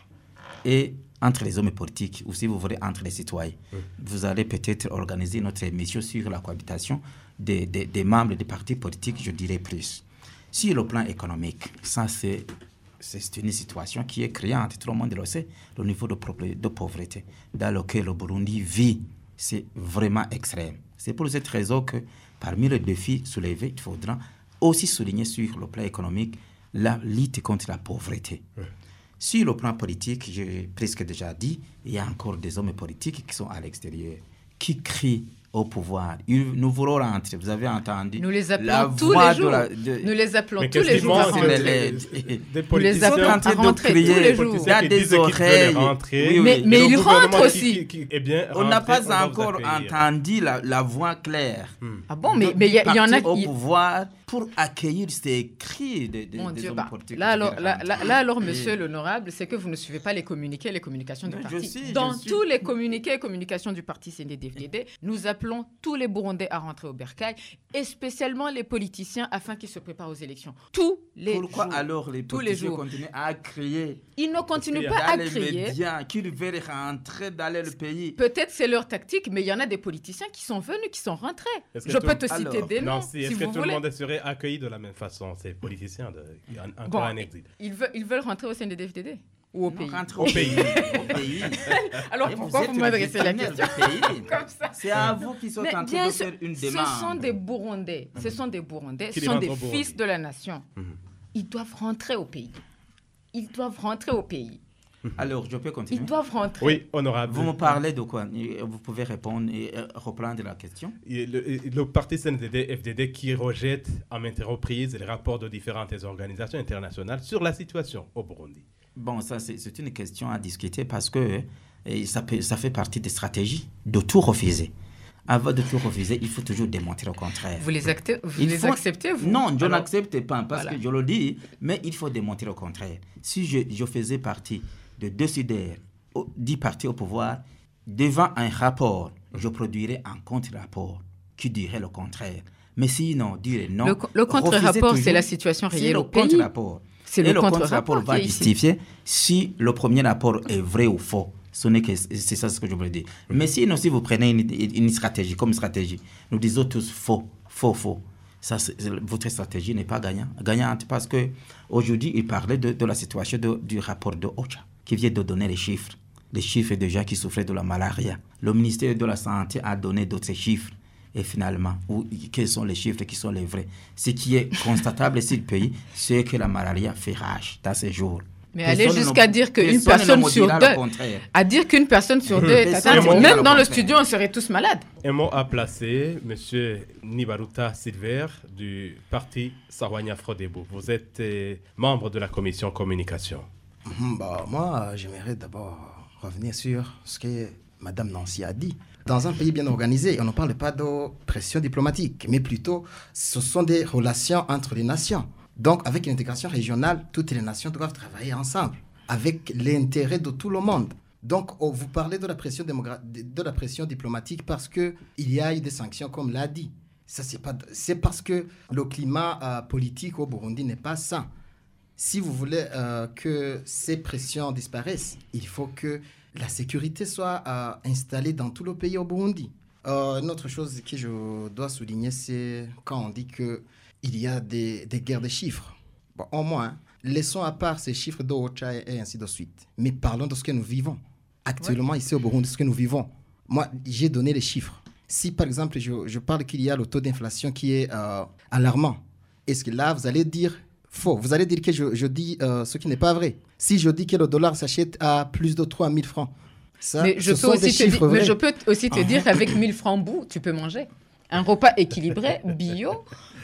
et entre les hommes politiques, ou si vous voulez, entre les citoyens. Oui. Vous allez peut-être organiser notre émission sur la cohabitation des, des, des membres des partis politiques, je dirais plus. Sur le plan économique, ça, c'est... C'est une situation qui est criante, tout le monde le sait, le niveau de, de pauvreté dans lequel le Burundi vit, c'est vraiment extrême. C'est pour cette raison que parmi les défis soulevés, il faudra aussi souligner sur le plan économique la lutte contre la pauvreté. Oui. Sur le plan politique, j'ai presque déjà dit, il y a encore des hommes politiques qui sont à l'extérieur, qui crient au pouvoir. Nous voulons rentrer. Vous avez entendu? Nous les appelons tous les jours. La, de... Nous les appelons mais tous les jours. À les, les, les, nous les appelons à rentrer tous les jours. Il y a des oreilles. Oui, mais, mais ils rentrent aussi. Qui, qui, qui, eh bien, on n'a pas encore entendu la, la voix claire. Hmm. Ah bon, mais il y, y en a au pouvoir pour accueillir ces cris de, de, Mon des Dieu, hommes bah, politiques. Là alors, là, là, là, alors, monsieur l'honorable, c'est que vous ne suivez pas les communiqués, les communications du mais parti. Suis, Dans suis... tous les communiqués et communications du parti C N D D F D D, nous appelons tous les Burundais à rentrer au bercail, et spécialement les politiciens afin qu'ils se préparent aux élections. Tous les Pourquoi jours. alors les tous les politiciens jours. continuent à crier? Ils ne continuent pas à les crier. Médias, qu'ils veulent rentrer dans le pays. Peut-être c'est leur tactique, mais il y en a des politiciens qui sont venus, qui sont rentrés. Je peux te alors, citer des noms. Non, si, est-ce si que vous tout voulez. le monde serait accueilli de la même façon? Ces politiciens, de, encore bon, un exil. Ils veulent, ils veulent rentrer au sein des D F D D ou au non, pays? Au pays. Au pays. Alors pourquoi vous, vous m'adressez la question comme ça? C'est à vous qui sont mais en train de faire une demande. Ce sont des Burundais. Ce sont des Burundais. Qui ce sont des fils de la nation. Mm-hmm. Ils doivent rentrer au pays. Ils doivent rentrer au pays. Alors, je peux continuer? Ils doivent rentrer. Oui, honorable. Vous me parlez de quoi? Vous pouvez répondre et reprendre la question. Le, le parti C N D D F D D qui rejette à maintes reprises les rapports de différentes organisations internationales sur la situation au Burundi. Bon, ça, c'est une question à discuter parce que et ça, peut, ça fait partie des stratégies de tout refuser. Avant de tout refuser, il faut toujours démontrer le contraire. Vous les, acte- vous les faut... acceptez, vous? Non, je n'accepte pas parce voilà. que je le dis, mais il faut démontrer le contraire. Si je, je faisais partie de décideurs, dix partis au pouvoir, devant un rapport, je produirais un contre-rapport qui dirait le contraire. Mais sinon, dire non. Le, le contre-rapport, c'est la situation réelle au pays. Contre-rapport. C'est Et le, le contre-rapport va justifier ici. Si le premier rapport est vrai ou faux. Ce n'est que c'est ça ce que je voulais dire. Mm-hmm. Mais sinon, si vous prenez une, une stratégie comme stratégie, nous disons tous faux, faux, faux. Ça, c'est, votre stratégie n'est pas gagnante, gagnante parce que aujourd'hui, il parlait de, de la situation de, du rapport de OCHA qui vient de donner les chiffres, les chiffres de gens qui souffraient de la malaria. Le ministère de la Santé a donné d'autres chiffres. Et finalement, où, quels sont les chiffres qui sont les vrais? Ce qui est constatable ici le pays, c'est que la malaria fait rage dans ces jours. Mais aller jusqu'à dire qu'une personne sur deux, à dire qu'une personne sur deux est atteinte, même dans le studio, on serait tous malades. Un mot à placer, M. Nibaruta Silver du parti Sarwania Frodebo. Vous êtes euh, membre de la commission communication. Mmh, bah, moi, j'aimerais d'abord revenir sur ce que Mme Nancy a dit. Dans un pays bien organisé, on ne parle pas de pression diplomatique, mais plutôt, ce sont des relations entre les nations. Donc, avec une intégration régionale, toutes les nations doivent travailler ensemble, avec l'intérêt de tout le monde. Donc, oh, vous parlez de la pression, démogra- de la pression diplomatique parce qu'il y a eu des sanctions, comme l'a dit. Ça, c'est, pas, c'est parce que le climat euh, politique au Burundi n'est pas sain. Si vous voulez euh, que ces pressions disparaissent, il faut que la sécurité soit euh, installée dans tout le pays au Burundi. Euh, une autre chose que je dois souligner, c'est quand on dit qu'il y a des, des guerres de chiffres. Bon, au moins, laissons à part ces chiffres d'Ocha et ainsi de suite. Mais parlons de ce que nous vivons. Actuellement, ouais. Ici au Burundi, ce que nous vivons. Moi, j'ai donné les chiffres. Si, par exemple, je, je parle qu'il y a le taux d'inflation qui est euh, alarmant, est-ce que là, vous allez dire faux? Vous allez dire que je, je dis euh, ce qui n'est pas vrai. Si je dis que le dollar s'achète à plus de trois mille francs, ça, mais, je ce peux sont aussi des te chiffres di- vrais. mais je peux aussi te dire qu'avec mille francs bout, tu peux manger. Un repas équilibré, bio,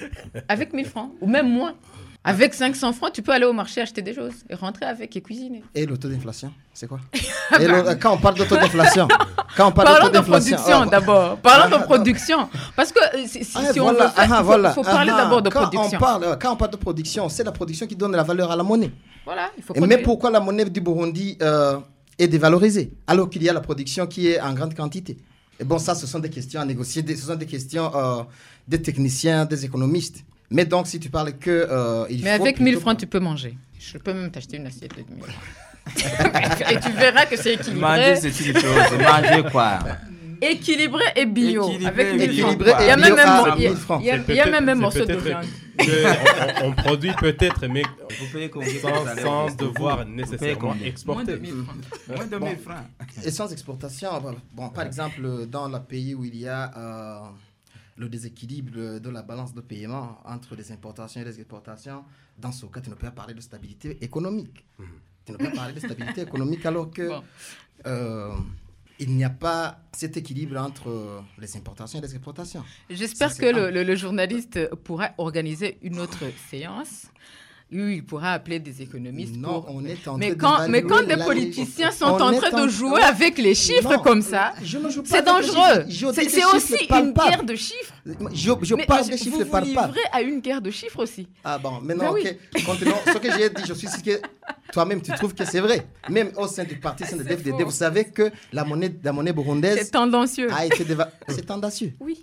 avec mille francs, ou même moins. Avec cinq cents francs, tu peux aller au marché acheter des choses et rentrer avec et cuisiner. Et le taux d'inflation, c'est quoi? Et le, quand on parle de taux d'inflation, quand on parle Parlons de, taux de production oh, d'abord. Parlons de production. Parce que si, si, ah, si voilà, on veut faire, ah, il faut, voilà, faut parler ah, d'abord de quand production. On parle, quand on parle de production, c'est la production qui donne la valeur à la monnaie. Voilà, il faut Et produire. mais pourquoi la monnaie du Burundi euh, est dévalorisée alors qu'il y a la production qui est en grande quantité? Et bon, ça, ce sont des questions à négocier, des, ce sont des questions euh, des techniciens, des économistes. Mais donc, si tu parles que... Euh, il Mais faut avec plutôt... mille francs, tu peux manger. Je peux même t'acheter une assiette de mille francs. Et tu verras que c'est équilibré. Manger, c'est une chose. Manger quoi? Équilibré et bio. Équilibré avec et mille bio. francs. Équilibré Il y a et même bio un à mo- il y a- mille francs. il y a- C'est il y a même un peut-être- morceau c'est de peut-être viande. que on, on produit peut-être, mais Vous payez combien sans, sans Vous devoir payez nécessairement combien? Moins de exporter. mille francs. Moins de mille francs. Et sans exportation, bon, par exemple, dans le pays où il y a euh, le déséquilibre de la balance de paiement entre les importations et les exportations, dans ce cas, tu ne peux pas parler de stabilité économique. Mmh. Tu ne peux pas parler de stabilité économique alors que bon. euh, il n'y a pas cet équilibre entre les importations et les exportations. J'espère Ça, que le, le, le journaliste pourra organiser une autre séance où il pourra appeler des économistes. Non, pour... on est en mais, train quand, mais quand des politiciens sont en train de jouer en... avec les chiffres non, comme ça, c'est dangereux. C'est, c'est aussi une guerre de chiffres. Je, je mais parle des chiffres vous palpables. Vous vous livrez à une guerre de chiffres aussi. Ah bon, maintenant, ben ok. Oui. Continuons. Ce que j'ai dit, je suis sûr que toi-même, tu trouves que c'est vrai. Même au sein du parti, sein de D F D D, vous savez que la monnaie, la monnaie burundaise... C'est tendancieux. A été déva... C'est tendancieux. Oui.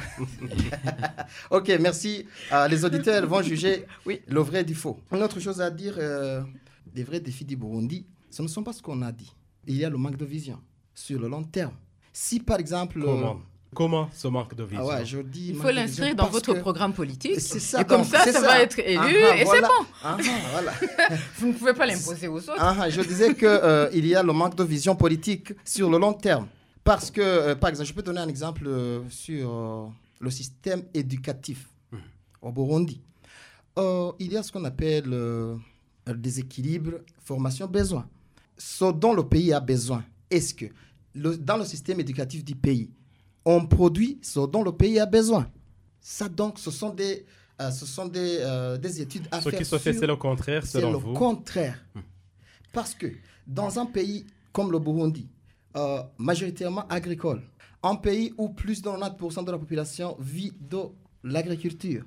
Ok, merci. Euh, les auditeurs vont juger oui. le vrai du faux. Une autre chose à dire, euh, des vrais défis du Burundi, ce ne sont pas ce qu'on a dit. Il y a le manque de vision sur le long terme. Si par exemple... Comment euh, Comment ce manque de vision? Ah ouais, je dis Il faut l'inscrire dans votre que... programme politique. C'est ça, et comme donc, ça, ça, ça va être élu ah, et voilà. c'est bon. Ah, voilà. Vous ne pouvez pas l'imposer aux autres. Ah, je disais qu'il euh, y a le manque de vision politique sur le long terme. Parce que, euh, par exemple, je peux donner un exemple euh, sur euh, le système éducatif mmh. au Burundi. Euh, il y a ce qu'on appelle euh, le déséquilibre formation-besoin. Ce dont le pays a besoin, est-ce que le, dans le système éducatif du pays, on produit ce dont le pays a besoin? Ça, donc, ce sont des, euh, ce sont des, euh, des études à ce faire. Ce qui se fait, c'est le contraire, selon vous? C'est le contraire. Hum. Parce que dans un pays comme le Burundi, euh, majoritairement agricole, un pays où plus de quatre-vingt-dix pour cent de la population vit de l'agriculture,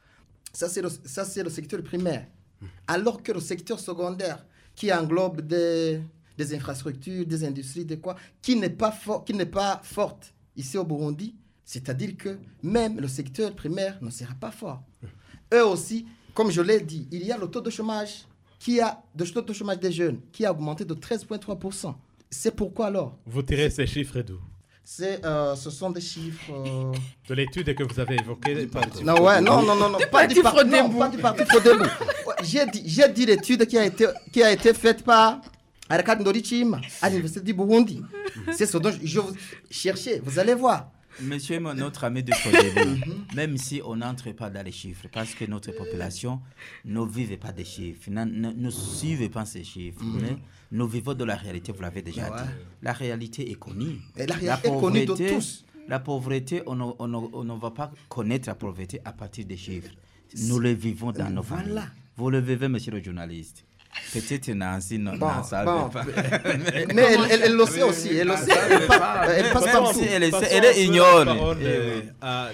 ça, c'est le, ça, c'est le secteur primaire. Hum. Alors que le secteur secondaire, qui englobe des, des infrastructures, des industries, des quoi, qui n'est pas, for- qui n'est pas forte ici au Burundi, c'est-à-dire que même le secteur primaire ne sera pas fort. Eux aussi, comme je l'ai dit, il y a le taux de chômage, qui a, le taux de chômage des jeunes qui a augmenté de treize virgule trois pour cent. C'est pourquoi alors? Vous tirez ces chiffres d'où? C'est, euh, ce sont des chiffres... Euh... De l'étude que vous avez évoquée. Non, ouais, non, non, non, non, du pas, parti du par... non Frodebo. pas du parti Frodebo. J'ai dit, j'ai dit l'étude qui a été, qui a été faite par Arakad Ndorichim à l'Université du Burundi. C'est ce dont je vous cherchais, vous allez voir. Monsieur, notre ami de Frodebo, même si on n'entre pas dans les chiffres, parce que notre population ne vit pas des chiffres, ne, ne, ne suit pas ces chiffres, mm-hmm. mais nous vivons de la réalité, vous l'avez déjà ouais. dit. La réalité est connue. Et la réalité la est connue de tous. La pauvreté, on ne, on, on, on ne va pas connaître la pauvreté à partir des chiffres. Nous le vivons dans nos voilà. familles. Vous le vivez, monsieur le journaliste. Peut-être Nancy n'en bon, savait bon. pas. mais mais elle, elle, elle le sait aussi. Elle le sait. Elle, pas, elle passe par si elle, elle, elle ignore. Euh, à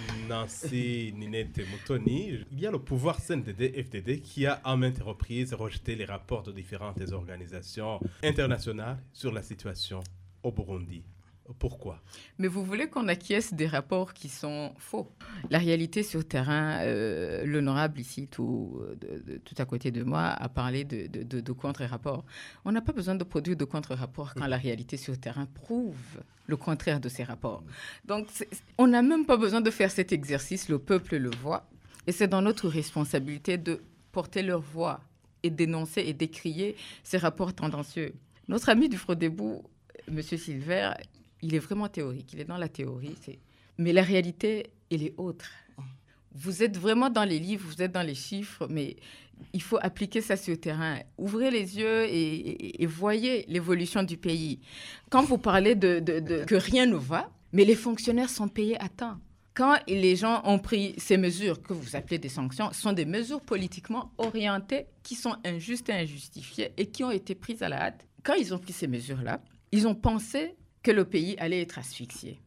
Nancy Ninette Mutoni, il y a le pouvoir C N D D F D D qui a à maintes reprises rejeté les rapports de différentes organisations internationales sur la situation au Burundi. Pourquoi? Mais vous voulez qu'on acquiesce des rapports qui sont faux. La réalité sur terrain, euh, l'honorable ici, tout, de, de, tout à côté de moi, a parlé de, de, de, de contre-rapports. On n'a pas besoin de produire de contre-rapports quand la réalité sur terrain prouve le contraire de ces rapports. Donc, on n'a même pas besoin de faire cet exercice, le peuple le voit, et c'est dans notre responsabilité de porter leur voix et dénoncer et décrier ces rapports tendancieux. Notre ami du Frodebo, M. Silver, il est vraiment théorique, il est dans la théorie. C'est... Mais la réalité, elle est autre. Vous êtes vraiment dans les livres, vous êtes dans les chiffres, mais il faut appliquer ça sur le terrain. Ouvrez les yeux et, et, et voyez l'évolution du pays. Quand vous parlez de, de, de, que rien ne va, mais les fonctionnaires sont payés à temps. Quand les gens ont pris ces mesures que vous appelez des sanctions, ce sont des mesures politiquement orientées qui sont injustes et injustifiées et qui ont été prises à la hâte. Quand ils ont pris ces mesures-là, ils ont pensé que le pays allait être asphyxié.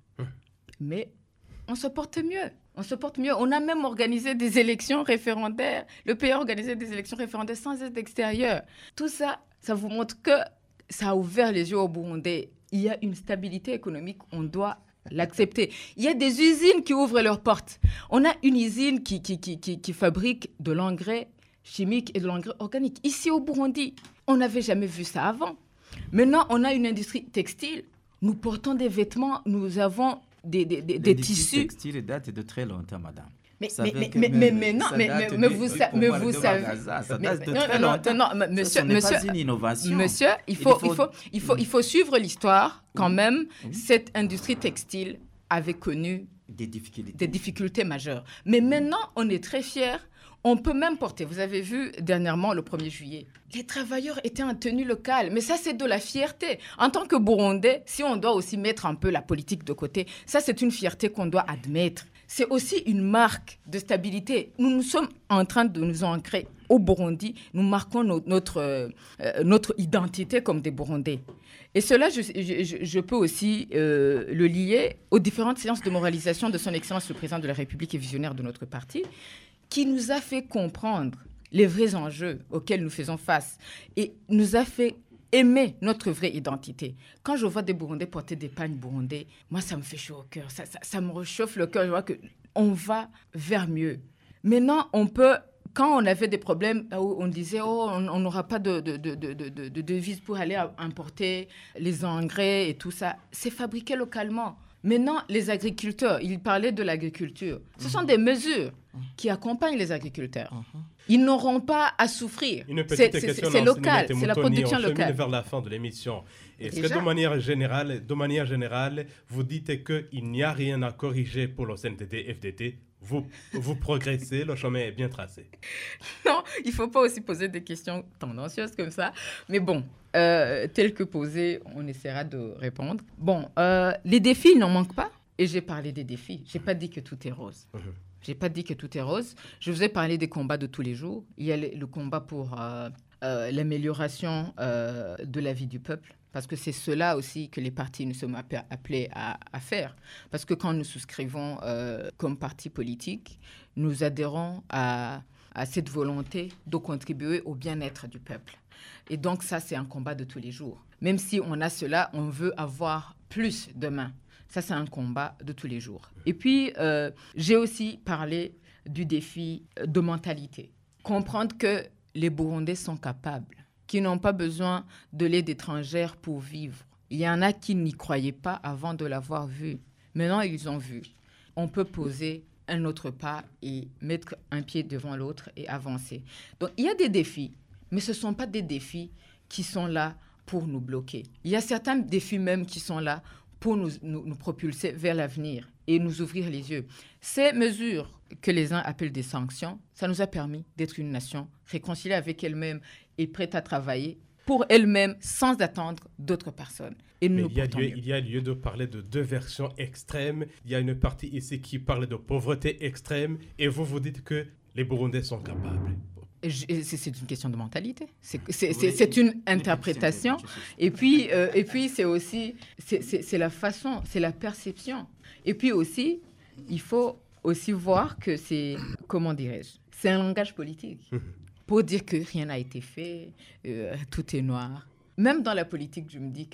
Mais on se porte mieux. On se porte mieux. On a même organisé des élections référendaires. Le pays a organisé des élections référendaires sans aide extérieure. Tout ça, ça vous montre que ça a ouvert les yeux au Burundais. Il y a une stabilité économique, on doit l'accepter. Il y a des usines qui ouvrent leurs portes. On a une usine qui, qui, qui, qui, qui fabrique de l'engrais chimique et de l'engrais organique. Ici au Burundi, on n'avait jamais vu ça avant. Maintenant, on a une industrie textile. Nous portons des vêtements, nous avons des, des, des, des tissus. Les textiles datent de très longtemps, madame. Mais, mais, mais, mais, mais, mais non, mais, mais, mais vous, sa, mais vous savez... Gaza, ça date de non, très non, longtemps. non, non, monsieur, ce n'est monsieur, pas une innovation. Monsieur, il faut, il faut, il faut, il faut, il faut suivre l'histoire quand oui. même. Oui. Cette industrie textile avait connu des difficultés. des difficultés majeures. Mais maintenant, on est très fiers. On peut même porter, vous avez vu dernièrement le premier juillet, les travailleurs étaient en tenue locale. Mais ça, c'est de la fierté. En tant que Burundais, si on doit aussi mettre un peu la politique de côté, ça, c'est une fierté qu'on doit admettre. C'est aussi une marque de stabilité. Nous, nous sommes en train de nous ancrer au Burundi. Nous marquons no- notre, euh, notre identité comme des Burundais. Et cela, je, je, je peux aussi euh, le lier aux différentes séances de moralisation de son Excellence le Président de la République et visionnaire de notre parti, qui nous a fait comprendre les vrais enjeux auxquels nous faisons face et nous a fait aimer notre vraie identité. Quand je vois des Burundais porter des pagnes burundais, moi, ça me fait chaud au cœur, ça, ça, ça me réchauffe le cœur. Je vois qu'on va vers mieux. Maintenant, on peut... Quand on avait des problèmes, on disait oh, on n'aura pas de, de, de, de, de, de devises pour aller importer les engrais et tout ça. C'est fabriqué localement. Maintenant, les agriculteurs, ils parlaient de l'agriculture. Ce sont des mesures qui accompagnent les agriculteurs. Ils n'auront pas à souffrir. Une petite c'est, question, c'est, c'est local, Moutoni, c'est la production on locale. vers la fin de l'émission. Est-ce Déjà? que de manière générale, de manière générale, vous dites qu'il n'y a rien à corriger pour le C N D D F D D? Vous, vous progressez, le chemin est bien tracé. Non, il ne faut pas aussi poser des questions tendancieuses comme ça. Mais bon, euh, tel que posé, on essaiera de répondre. Bon, euh, les défis, il n'en manque pas. Et j'ai parlé des défis. Je n'ai pas dit que tout est rose. Mmh. Je n'ai pas dit que tout est rose. Je vous ai parlé des combats de tous les jours. Il y a le, le combat pour euh, euh, l'amélioration euh, de la vie du peuple. Parce que c'est cela aussi que les partis nous sommes appelés à, à faire. Parce que quand nous souscrivons euh, comme parti politique, nous adhérons à, à cette volonté de contribuer au bien-être du peuple. Et donc ça, c'est un combat de tous les jours. Même si on a cela, on veut avoir plus demain. Ça, c'est un combat de tous les jours. Et puis, euh, j'ai aussi parlé du défi de mentalité. Comprendre que les Burundais sont capables, qui n'ont pas besoin de l'aide étrangère pour vivre. Il y en a qui n'y croyaient pas avant de l'avoir vu. Maintenant, ils ont vu. On peut poser un autre pas et mettre un pied devant l'autre et avancer. Donc, il y a des défis, mais ce ne sont pas des défis qui sont là pour nous bloquer. Il y a certains défis même qui sont là pour nous, nous, nous propulser vers l'avenir et nous ouvrir les yeux. Ces mesures que les uns appellent des sanctions, ça nous a permis d'être une nation réconciliée avec elle-même et prête à travailler pour elle-même sans attendre d'autres personnes. Et nous Mais nous il, y a portons lieu, mieux. il y a lieu de parler de deux versions extrêmes. Il y a une partie ici qui parle de pauvreté extrême et vous vous dites que les Burundais sont capables. Je, c'est, c'est une question de mentalité. C'est, c'est, Oui, c'est, c'est une les interprétation. questions de- Et puis, euh, et puis c'est aussi, c'est, c'est, c'est la façon, c'est la perception. Et puis aussi, il faut aussi voir que c'est, comment dirais-je, c'est un langage politique. Pour dire que rien n'a été fait, euh, tout est noir. Même dans la politique, je me dis que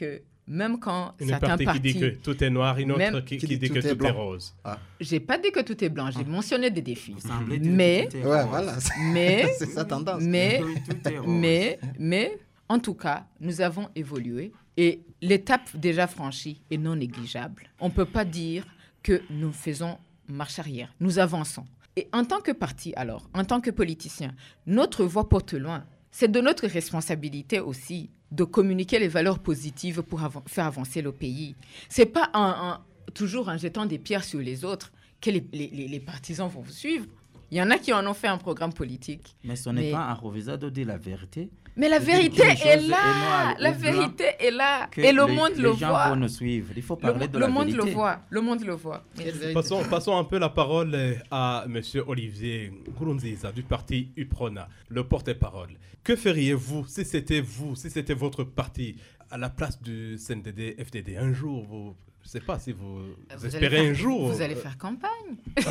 même quand Une certains partie partis... qui dit que tout est noir, une autre même, qui, qui, qui dit que tout est, tout est rose. Ah. J'ai pas dit que tout est blanc, j'ai ah. mentionné des défis. Mais, ouais, voilà. mais, c'est sa tendance. Mais, mais, mais, en tout cas, nous avons évolué et l'étape déjà franchie est non négligeable. On ne peut pas dire que nous faisons marche arrière, nous avançons. Et en tant que parti, alors, en tant que politicien, notre voix porte loin. C'est de notre responsabilité aussi de communiquer les valeurs positives pour av- faire avancer le pays. Ce n'est pas en, en, toujours en jetant des pierres sur les autres que les, les, les partisans vont vous suivre. Il y en a qui en ont fait un programme politique. Mais ce n'est mais... pas envisageable de dire la vérité. Mais la vérité est là. La vérité est là. Et le monde le voit. Les gens vont nous suivre. Il faut parler de la vérité. Le monde le voit. Le monde le voit. Passons, passons un peu la parole à M. Olivier Nkurunziza du parti U P R O N A, le porte-parole. Que feriez-vous si c'était vous, si c'était votre parti à la place du C N D D F D D un jour vous... Je ne sais pas si vous, vous, vous espérez faire, un jour... Vous allez faire campagne.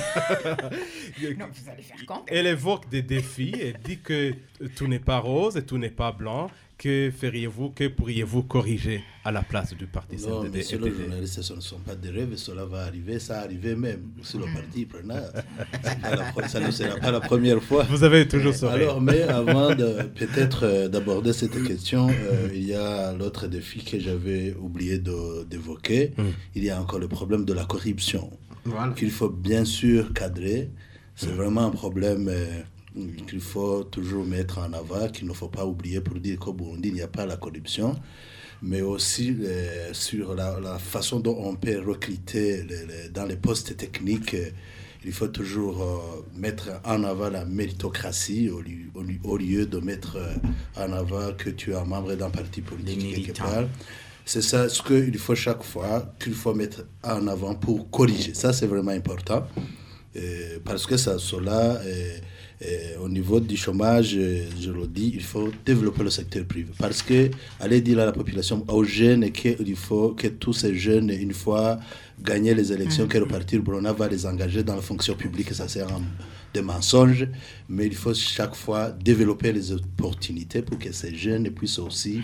Non, vous allez faire campagne. Elle évoque des défis, elle dit que tout n'est pas rose et tout n'est pas blanc. Que feriez-vous, que pourriez-vous corriger à la place du parti C N D D F D D? Non, monsieur le journaliste, ce ne sont pas des rêves, cela va arriver, ça arrive même sur le parti U P R O N A. Ça ne sera pas la première fois. Vous avez toujours souri. Alors, mais avant de, peut-être euh, d'aborder cette question, euh, il y a l'autre défi que j'avais oublié de, d'évoquer. Mm. Il y a encore le problème de la corruption, voilà. Qu'il faut bien sûr cadrer. C'est mm. vraiment un problème... Euh, qu'il faut toujours mettre en avant, qu'il ne faut pas oublier pour dire qu'au Burundi, il n'y a pas la corruption, mais aussi euh, sur la, la façon dont on peut recruter les, les, dans les postes techniques. Euh, il faut toujours euh, mettre en avant la méritocratie au lieu, au, au lieu de mettre euh, en avant que tu es un membre d'un parti politique quelque part. C'est ça ce qu'il faut chaque fois, qu'il faut mettre en avant pour corriger. Ça, c'est vraiment important, euh, parce que ça, cela... Euh, Et au niveau du chômage, je le dis, il faut développer le secteur privé. Parce que, aller dire à la population, aux jeunes, qu'il faut que tous ces jeunes, une fois gagné les élections, mmh. que le parti U P R O N A va les engager dans la fonction publique, ça sert à des mensonges. Mais il faut chaque fois développer les opportunités pour que ces jeunes puissent aussi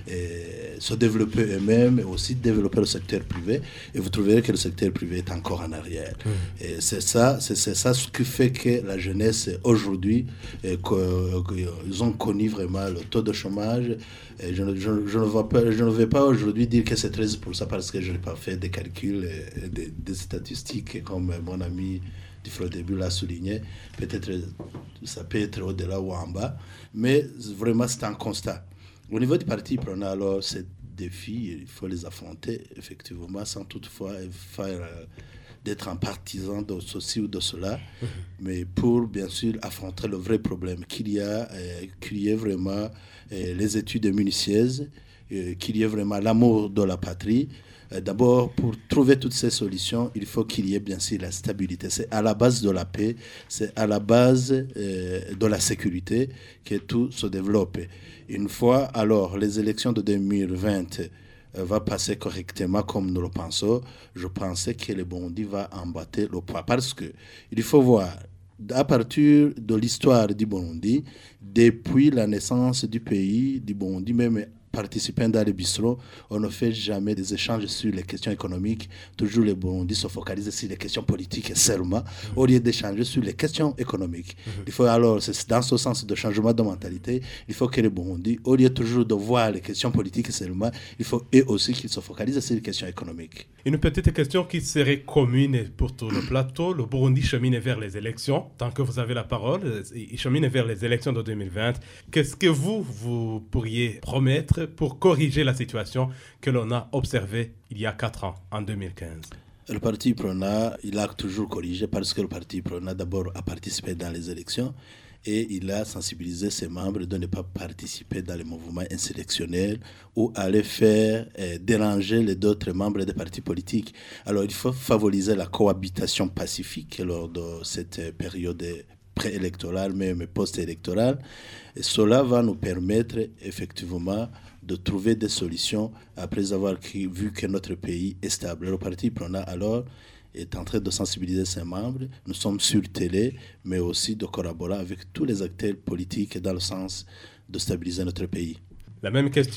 euh, se développer eux-mêmes et aussi développer le secteur privé. Et vous trouverez que le secteur privé est encore en arrière. Mmh. Et c'est ça, c'est, c'est ça ce qui fait que la jeunesse, aujourd'hui, et qu'ils ont connu vraiment le taux de chômage. Et je, je, je, ne vois pas, je ne vais pas aujourd'hui dire que c'est treize pour cent parce que je n'ai pas fait des calculs, et des, des statistiques comme mon ami du Frodébut l'a souligné. Peut-être ça peut être au-delà ou en bas, mais vraiment c'est un constat. Au niveau du parti U P R O N A, alors ces défis, il faut les affronter effectivement sans toutefois faire... Euh, d'être un partisan de ceci ou de cela, mmh. mais pour bien sûr affronter le vrai problème, qu'il y a, euh, qu'il y ait vraiment euh, les études minutieuses, euh, qu'il y ait vraiment l'amour de la patrie. Euh, d'abord, pour trouver toutes ces solutions, il faut qu'il y ait bien sûr la stabilité. C'est à la base de la paix, c'est à la base euh, de la sécurité que tout se développe. Une fois, alors, les élections de deux mille vingt va passer correctement comme nous le pensons, je pensais que le Burundi va emboîter le pas. Parce que il faut voir, à partir de l'histoire du Burundi, depuis la naissance du pays, du Burundi, même participant dans les bistrots, on ne fait jamais des échanges sur les questions économiques. Toujours les Burundi se focalisent sur les questions politiques seulement, mmh. au lieu d'échanger sur les questions économiques. Mmh. Il faut alors, c'est dans ce sens de changement de mentalité, il faut que les Burundi, au lieu toujours de voir les questions politiques seulement, il faut eux aussi qu'ils se focalisent sur les questions économiques. Une petite question qui serait commune pour tout le plateau. Le Burundi chemine vers les élections. Tant que vous avez la parole, il chemine vers les élections de deux mille vingt. Qu'est-ce que vous, vous pourriez promettre pour corriger la situation que l'on a observée il y a quatre ans, en deux mille quinze? Le parti U P R O N A, il a toujours corrigé parce que le parti U P R O N A d'abord a participé dans les élections et il a sensibilisé ses membres de ne pas participer dans les mouvements insurrectionnels ou aller faire eh, déranger les autres membres des partis politiques. Alors il faut favoriser la cohabitation pacifique lors de cette période préélectorale, même post-électorale. Et cela va nous permettre effectivement de trouver des solutions après avoir vu que notre pays est stable. Le parti U P R O N A alors est en train de sensibiliser ses membres. Nous sommes sur télé, mais aussi de collaborer avec tous les acteurs politiques dans le sens de stabiliser notre pays. La même question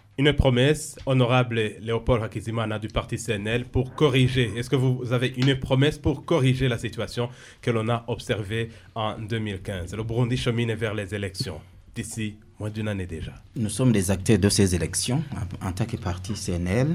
Une promesse, honorable Léopold Hakizimana du parti C N L, pour corriger. Est-ce que vous avez une promesse pour corriger la situation que l'on a observée en deux mille quinze? Le Burundi chemine vers les élections d'ici moins d'une année déjà. Nous sommes des acteurs de ces élections en tant que parti C N L.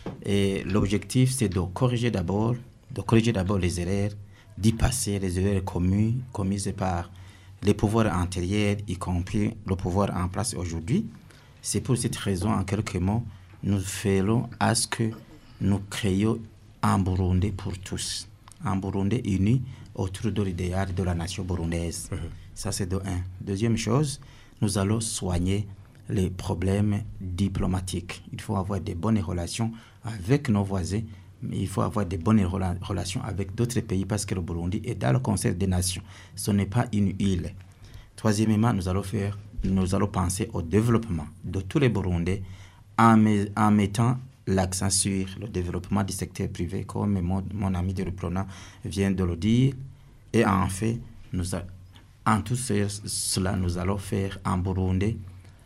Et l'objectif, c'est de corriger d'abord, de corriger d'abord les erreurs, d'y passer les erreurs communes, commises par les pouvoirs antérieurs, y compris le pouvoir en place aujourd'hui. C'est pour cette raison, en quelques mots, nous ferons à ce que nous créions un Burundi pour tous. Un Burundi uni autour de l'idéal de la nation burundaise. Mmh. Ça, c'est de un. Deuxième chose, nous allons soigner les problèmes diplomatiques. Il faut avoir de bonnes relations avec nos voisins, mais il faut avoir de bonnes rela- relations avec d'autres pays parce que le Burundi est dans le concert des nations. Ce n'est pas une île. Troisièmement, nous allons faire Nous allons penser au développement de tous les Burundais en, me, en mettant l'accent sur le développement du secteur privé, comme mon, mon ami de Reprona vient de le dire. Et en fait, nous a, en tout cela, nous allons faire un Burundi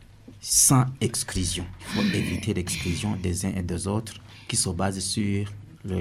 sans exclusion. Il faut éviter l'exclusion des uns et des autres qui se basent sur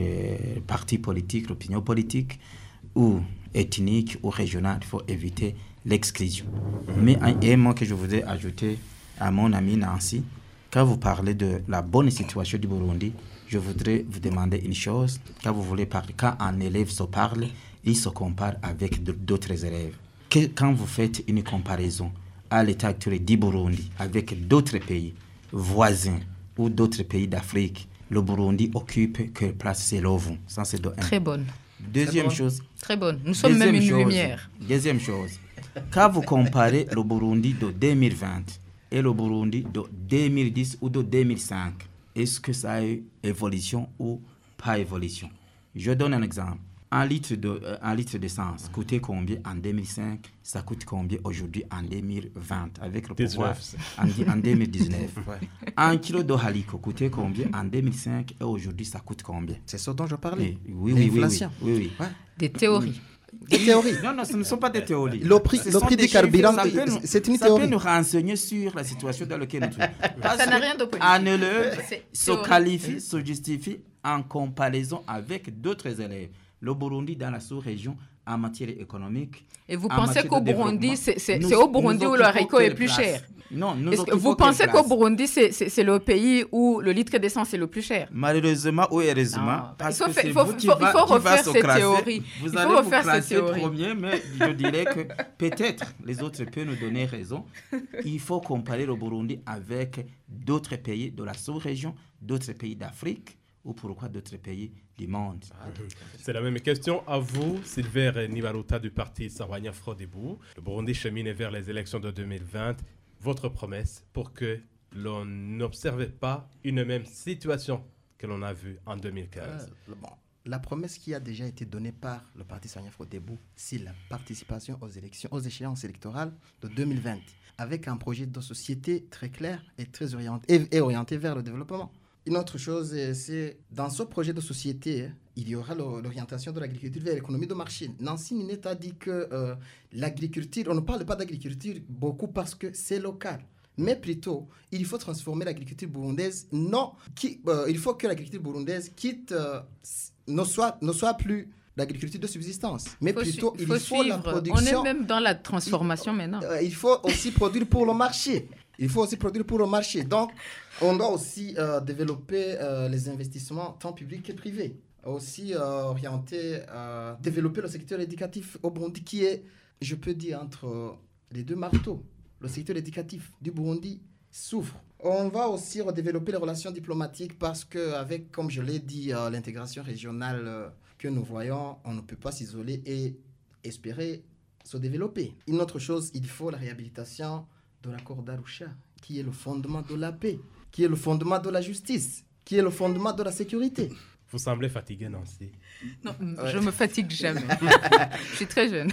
le parti politique, l'opinion politique, ou ethnique ou régionale. Il faut éviter l'exclusion. Mais un élément que je voudrais ajouter à mon ami Nancy, quand vous parlez de la bonne situation du Burundi, je voudrais vous demander une chose. Quand vous voulez parler, quand un élève se parle, il se compare avec d'autres élèves. Que, quand vous faites une comparaison à l'état actuel du Burundi avec d'autres pays voisins ou d'autres pays d'Afrique, le Burundi occupe quelle place selon vous? Ça, c'est de un. Très bonne. Deuxième Très chose. Très bonne. Nous sommes même une chose, lumière. Deuxième chose. Quand vous comparez le Burundi de deux mille vingt et le Burundi de deux mille dix ou de deux mille cinq, est-ce que ça a eu évolution ou pas évolution? Je donne un exemple. Un litre, de, euh, un litre d'essence coûtait combien en deux mille cinq? Ça coûte combien aujourd'hui en deux mille vingt avec le pouvoir en, en deux mille dix-neuf? Ouais. Un kilo de haricot coûtait combien en deux mille cinq et aujourd'hui ça coûte combien? C'est ce dont je parlais. Et, oui, oui, oui, oui, oui, oui. Ouais. Des théories. Des théories. Non, non, ce ne sont pas des théories. Le prix, le prix du carburant, c'est une théorie. Ça peut nous renseigner sur la situation dans laquelle nous sommes. Ça n'a rien de politique. Un élève se qualifie, se justifie en comparaison avec d'autres élèves. Le Burundi dans la sous-région en matière économique. Et vous pensez qu'au Burundi, c'est, c'est, c'est au Burundi où le haricot est plus cher? Non, nous Est-ce que vous pensez qu'au Burundi, c'est, c'est, c'est le pays où le litre d'essence est le plus cher? Malheureusement ou heureusement, non, parce il faut, que c'est faut, vous qui faut, va, il faut refaire cette théorie. Vous il allez faut refaire vous classer premier, mais je dirais que peut-être les autres peuvent nous donner raison. Il faut comparer le Burundi avec d'autres pays de la sous-région, d'autres pays d'Afrique, ou pourquoi d'autres pays du monde. C'est la même question à vous, Silver Nibaruta du parti Sahwanya Frodebou. Le Burundi chemine vers les élections de deux mille vingt. Votre promesse pour que l'on n'observe pas une même situation que l'on a vue en deux mille quinze. Euh, bon, la promesse qui a déjà été donnée par le parti Sahwanya Frodebou, c'est la participation aux élections, aux échéances électorales de deux mille vingt, avec un projet de société très clair et très orienté, et, et orienté vers le développement. Une autre chose, c'est dans ce projet de société, il y aura l'orientation de l'agriculture vers l'économie de marché. Nancy Ninette a dit que euh, l'agriculture, on ne parle pas d'agriculture beaucoup parce que c'est local. Mais plutôt, il faut transformer l'agriculture burundaise. Non, qui, euh, il faut que l'agriculture burundaise quitte, euh, ne, soit, ne soit plus l'agriculture de subsistance. Mais faut plutôt, su- il faut faut la suivre. production. On est même dans la transformation il, maintenant. Euh, il faut aussi produire pour le marché. Il faut aussi produire pour le marché. Donc, on doit aussi euh, développer euh, les investissements tant publics que privés. Aussi euh, orienter, euh, développer le secteur éducatif au Burundi qui est, je peux dire, entre les deux marteaux. Le secteur éducatif du Burundi souffre. On va aussi redévelopper les relations diplomatiques parce qu'avec, comme je l'ai dit, euh, l'intégration régionale euh, que nous voyons, on ne peut pas s'isoler et espérer se développer. Une autre chose, il faut la réhabilitation de l'accord d'Arusha, qui est le fondement de la paix, qui est le fondement de la justice, qui est le fondement de la sécurité. Vous semblez fatigué, Nancy. Non, ouais. Je me fatigue jamais. Je suis très jeune.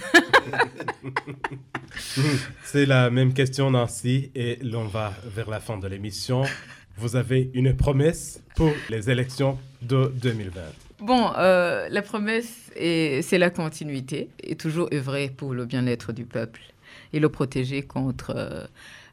C'est la même question, Nancy, et l'on va vers la fin de l'émission. Vous avez une promesse pour les élections de deux mille vingt. Bon, euh, la promesse, est, c'est la continuité, et toujours œuvrer pour le bien-être du peuple et le protéger contre euh,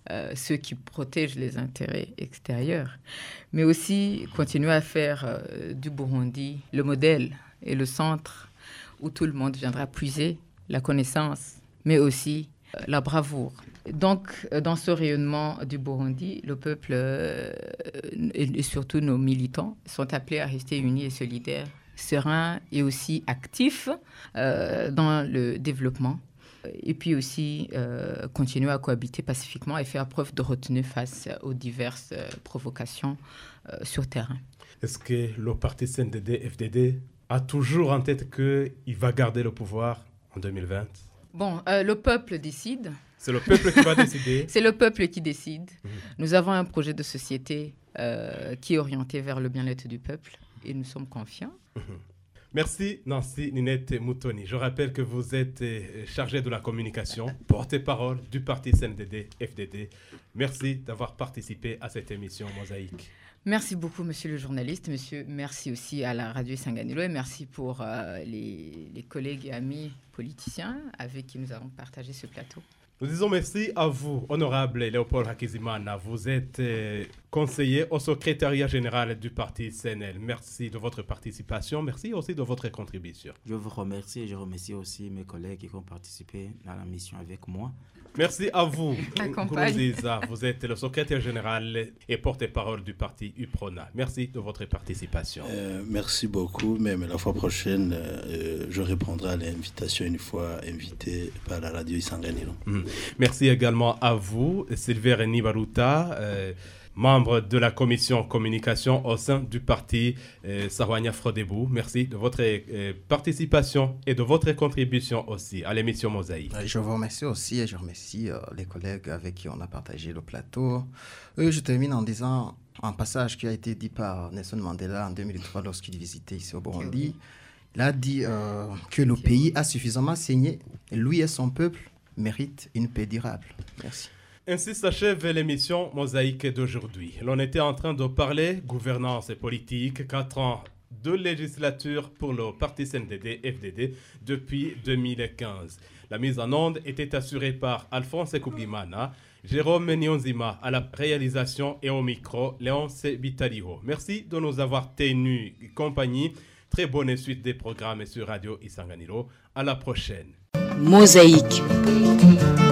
euh, ceux qui protègent les intérêts extérieurs, mais aussi continuer à faire euh, du Burundi le modèle et le centre où tout le monde viendra puiser la connaissance, mais aussi euh, la bravoure. Donc, euh, dans ce rayonnement du Burundi, le peuple euh, et, et surtout nos militants sont appelés à rester unis et solidaires, sereins et aussi actifs euh, dans le développement. Et puis aussi euh, continuer à cohabiter pacifiquement et faire preuve de retenue face aux diverses euh, provocations euh, sur terrain. Est-ce que le parti C N D D F D D a toujours en tête qu'il va garder le pouvoir en deux mille vingt? Bon, euh, le peuple décide. C'est le peuple qui va décider. C'est le peuple qui décide. Mmh. Nous avons un projet de société euh, qui est orienté vers le bien-être du peuple et nous sommes confiants. Mmh. Merci Nancy Ninette Moutoni. Je rappelle que vous êtes chargée de la communication, porte-parole du parti C N D D F D D. Merci d'avoir participé à cette émission Mosaïque. Merci beaucoup, monsieur le journaliste. Monsieur, merci aussi à la radio Isanganiro et merci pour euh, les, les collègues et amis politiciens avec qui nous avons partagé ce plateau. Nous disons merci à vous, honorable Léopold Hakizimana. Vous êtes euh, conseiller au secrétariat général du parti C N L. Merci de votre participation. Merci aussi de votre contribution. Je vous remercie et je remercie aussi mes collègues qui ont participé dans la mission avec moi. Merci à vous, Accompagne. vous êtes le secrétaire général et porte-parole du parti U P R O N A. Merci de votre participation. Euh, merci beaucoup, même la fois prochaine, euh, je répondrai à l'invitation une fois invité par la radio Isanganiro. Mmh. Merci également à vous, Silver Nibaruta, euh, membre de la commission communication au sein du parti euh, Sahwanya Frodebou. Merci de votre euh, participation et de votre contribution aussi à l'émission Mosaïque. Je vous remercie aussi et je remercie euh, les collègues avec qui on a partagé le plateau. Euh, je termine en disant un passage qui a été dit par Nelson Mandela en deux mille trois lorsqu'il visitait ici au Burundi. Il a dit euh, que le pays a suffisamment saigné. Lui et son peuple méritent une paix durable. Merci. Ainsi s'achève l'émission Mosaïque d'aujourd'hui. L'on était en train de parler gouvernance et politique, quatre ans de législature pour le parti C N D D F D D depuis deux mille quinze. La mise en onde était assurée par Alphonse Kougimana, Jérôme Nyonzima à la réalisation et au micro, Léonce Bitaliho. Merci de nous avoir tenus compagnie. Très bonne suite des programmes sur Radio Isanganiro. À la prochaine. Mosaïque.